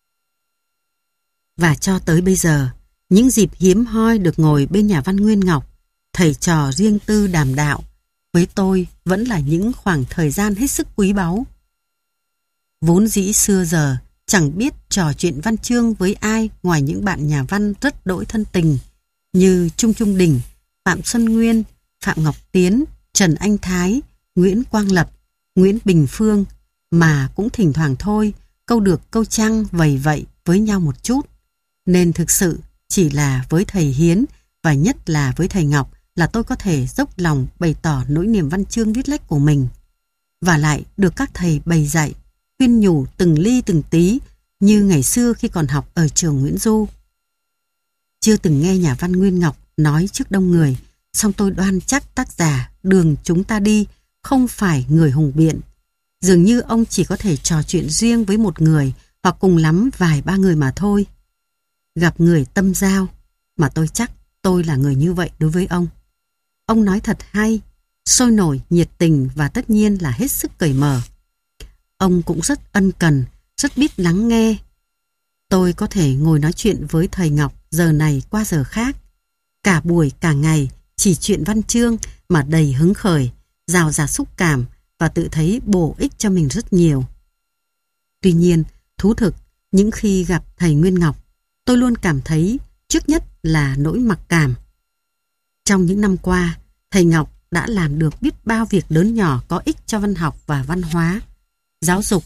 Và cho tới bây giờ, những dịp hiếm hoi được ngồi bên nhà văn Nguyên Ngọc, thầy trò riêng tư đàm đạo, với tôi vẫn là những khoảng thời gian hết sức quý báu. Vốn dĩ xưa giờ chẳng biết trò chuyện văn chương với ai ngoài những bạn nhà văn rất đỗi thân tình như Trung Trung Đình, Phạm Xuân Nguyên, Phạm Ngọc Tiến, Trần Anh Thái, Nguyễn Quang Lập, Nguyễn Bình Phương, mà cũng thỉnh thoảng thôi câu được câu trăng vầy vậy với nhau một chút. Nên thực sự chỉ là với thầy Hiến và nhất là với thầy Ngọc là tôi có thể dốc lòng bày tỏ nỗi niềm văn chương viết lách của mình. Và lại được các thầy bày dạy, khuyên nhủ từng ly từng tí như ngày xưa khi còn học ở trường Nguyễn Du. Chưa từng nghe nhà văn Nguyên Ngọc nói trước đông người, song tôi đoan chắc tác giả đường chúng ta đi không phải người hùng biện. Dường như ông chỉ có thể trò chuyện riêng với một người hoặc cùng lắm vài ba người mà thôi. Gặp người tâm giao, mà tôi chắc tôi là người như vậy đối với ông. Ông nói thật hay, sôi nổi, nhiệt tình và tất nhiên là hết sức cởi mở. Ông cũng rất ân cần, rất biết lắng nghe. Tôi có thể ngồi nói chuyện với thầy Ngọc giờ này qua giờ khác. Cả buổi cả ngày chỉ chuyện văn chương mà đầy hứng khởi, rào rạt xúc cảm và tự thấy bổ ích cho mình rất nhiều. Tuy nhiên, thú thực, những khi gặp thầy Nguyên Ngọc, tôi luôn cảm thấy trước nhất là nỗi mặc cảm. Trong những năm qua, thầy Ngọc đã làm được biết bao việc lớn nhỏ có ích cho văn học và văn hóa, giáo dục,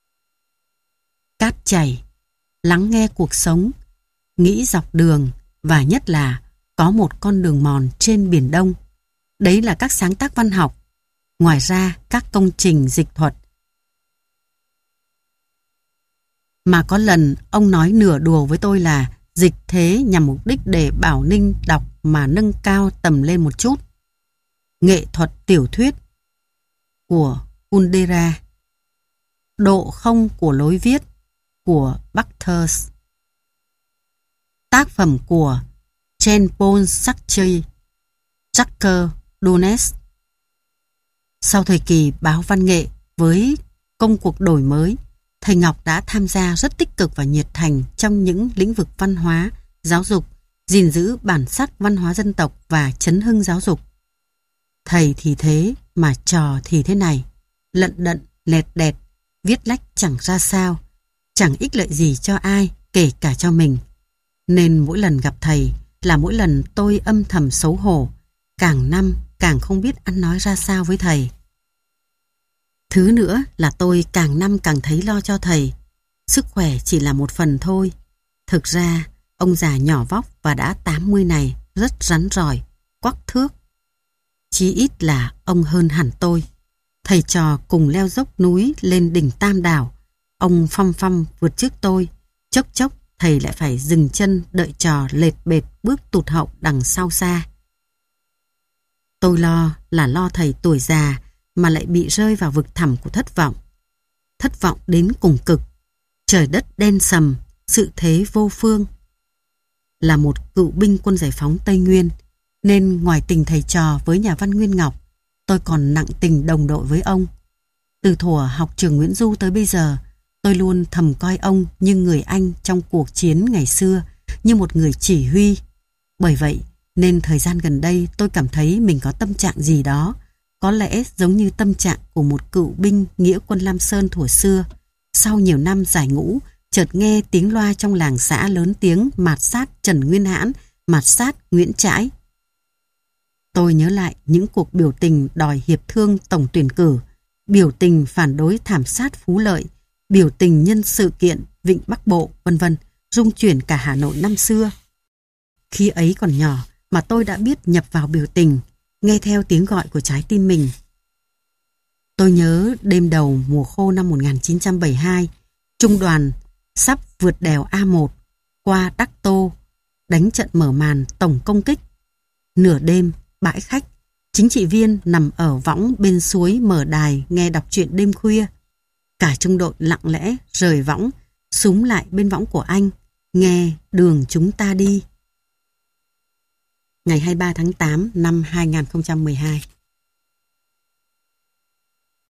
cát chảy, lắng nghe cuộc sống, nghĩ dọc đường và nhất là có một con đường mòn trên Biển Đông. Đấy là các sáng tác văn học. Ngoài ra, các công trình dịch thuật. Mà có lần ông nói nửa đùa với tôi là dịch thế nhằm mục đích để Bảo Ninh đọc mà nâng cao tầm lên một chút. Nghệ thuật tiểu thuyết của Kundera, độ không của lối viết của Bakhter, tác phẩm của Jean-Paul Sartre, Jacques Donnes. Sau thời kỳ báo văn nghệ với công cuộc đổi mới, thầy Ngọc đã tham gia rất tích cực và nhiệt thành trong những lĩnh vực văn hóa, giáo dục, gìn giữ bản sắc văn hóa dân tộc và chấn hưng giáo dục. Thầy thì thế mà trò thì thế này, lận đận, lẹt đẹt, viết lách chẳng ra sao, chẳng ích lợi gì cho ai, kể cả cho mình. Nên mỗi lần gặp thầy là mỗi lần tôi âm thầm xấu hổ, càng năm càng không biết ăn nói ra sao với thầy. Thứ nữa là tôi càng năm càng thấy lo cho thầy. Sức khỏe chỉ là một phần thôi. Thực ra, ông già nhỏ vóc và đã tám mươi này rất rắn rỏi, quắc thước. Chí ít là ông hơn hẳn tôi. Thầy trò cùng leo dốc núi lên đỉnh Tam Đảo. Ông phăm phăm vượt trước tôi. Chốc chốc thầy lại phải dừng chân đợi trò lệt bệt bước tụt hậu đằng sau xa. Tôi lo là lo thầy tuổi già mà lại bị rơi vào vực thẳm của thất vọng. Thất vọng đến cùng cực. Trời đất đen sầm, sự thế vô phương. Là một cựu binh quân giải phóng Tây Nguyên, nên ngoài tình thầy trò với nhà văn Nguyên Ngọc, tôi còn nặng tình đồng đội với ông. Từ thuở học trường Nguyễn Du tới bây giờ, tôi luôn thầm coi ông như người anh trong cuộc chiến ngày xưa, như một người chỉ huy. Bởi vậy, nên thời gian gần đây tôi cảm thấy mình có tâm trạng gì đó, có lẽ giống như tâm trạng của một cựu binh nghĩa quân Lam Sơn thuở xưa. Sau nhiều năm giải ngũ, chợt nghe tiếng loa trong làng xã lớn tiếng mạt sát Trần Nguyên Hãn, mạt sát Nguyễn Trãi. Tôi nhớ lại những cuộc biểu tình đòi hiệp thương tổng tuyển cử, biểu tình phản đối thảm sát Phú Lợi, biểu tình nhân sự kiện Vịnh Bắc Bộ, vân vân, rung chuyển cả Hà Nội năm xưa. Khi ấy còn nhỏ mà tôi đã biết nhập vào biểu tình, nghe theo tiếng gọi của trái tim mình. Tôi nhớ đêm đầu mùa khô năm một nghìn chín trăm bảy mươi hai, trung đoàn sắp vượt đèo A một qua Đắc Tô, đánh trận mở màn tổng công kích. Nửa đêm, bãi khách, chính trị viên nằm ở võng bên suối mở đài nghe đọc truyện đêm khuya. Cả trung đội lặng lẽ rời võng, xúm lại bên võng của anh, nghe Đường Chúng Ta Đi. Ngày hai mươi ba tháng tám năm hai nghìn không trăm mười hai.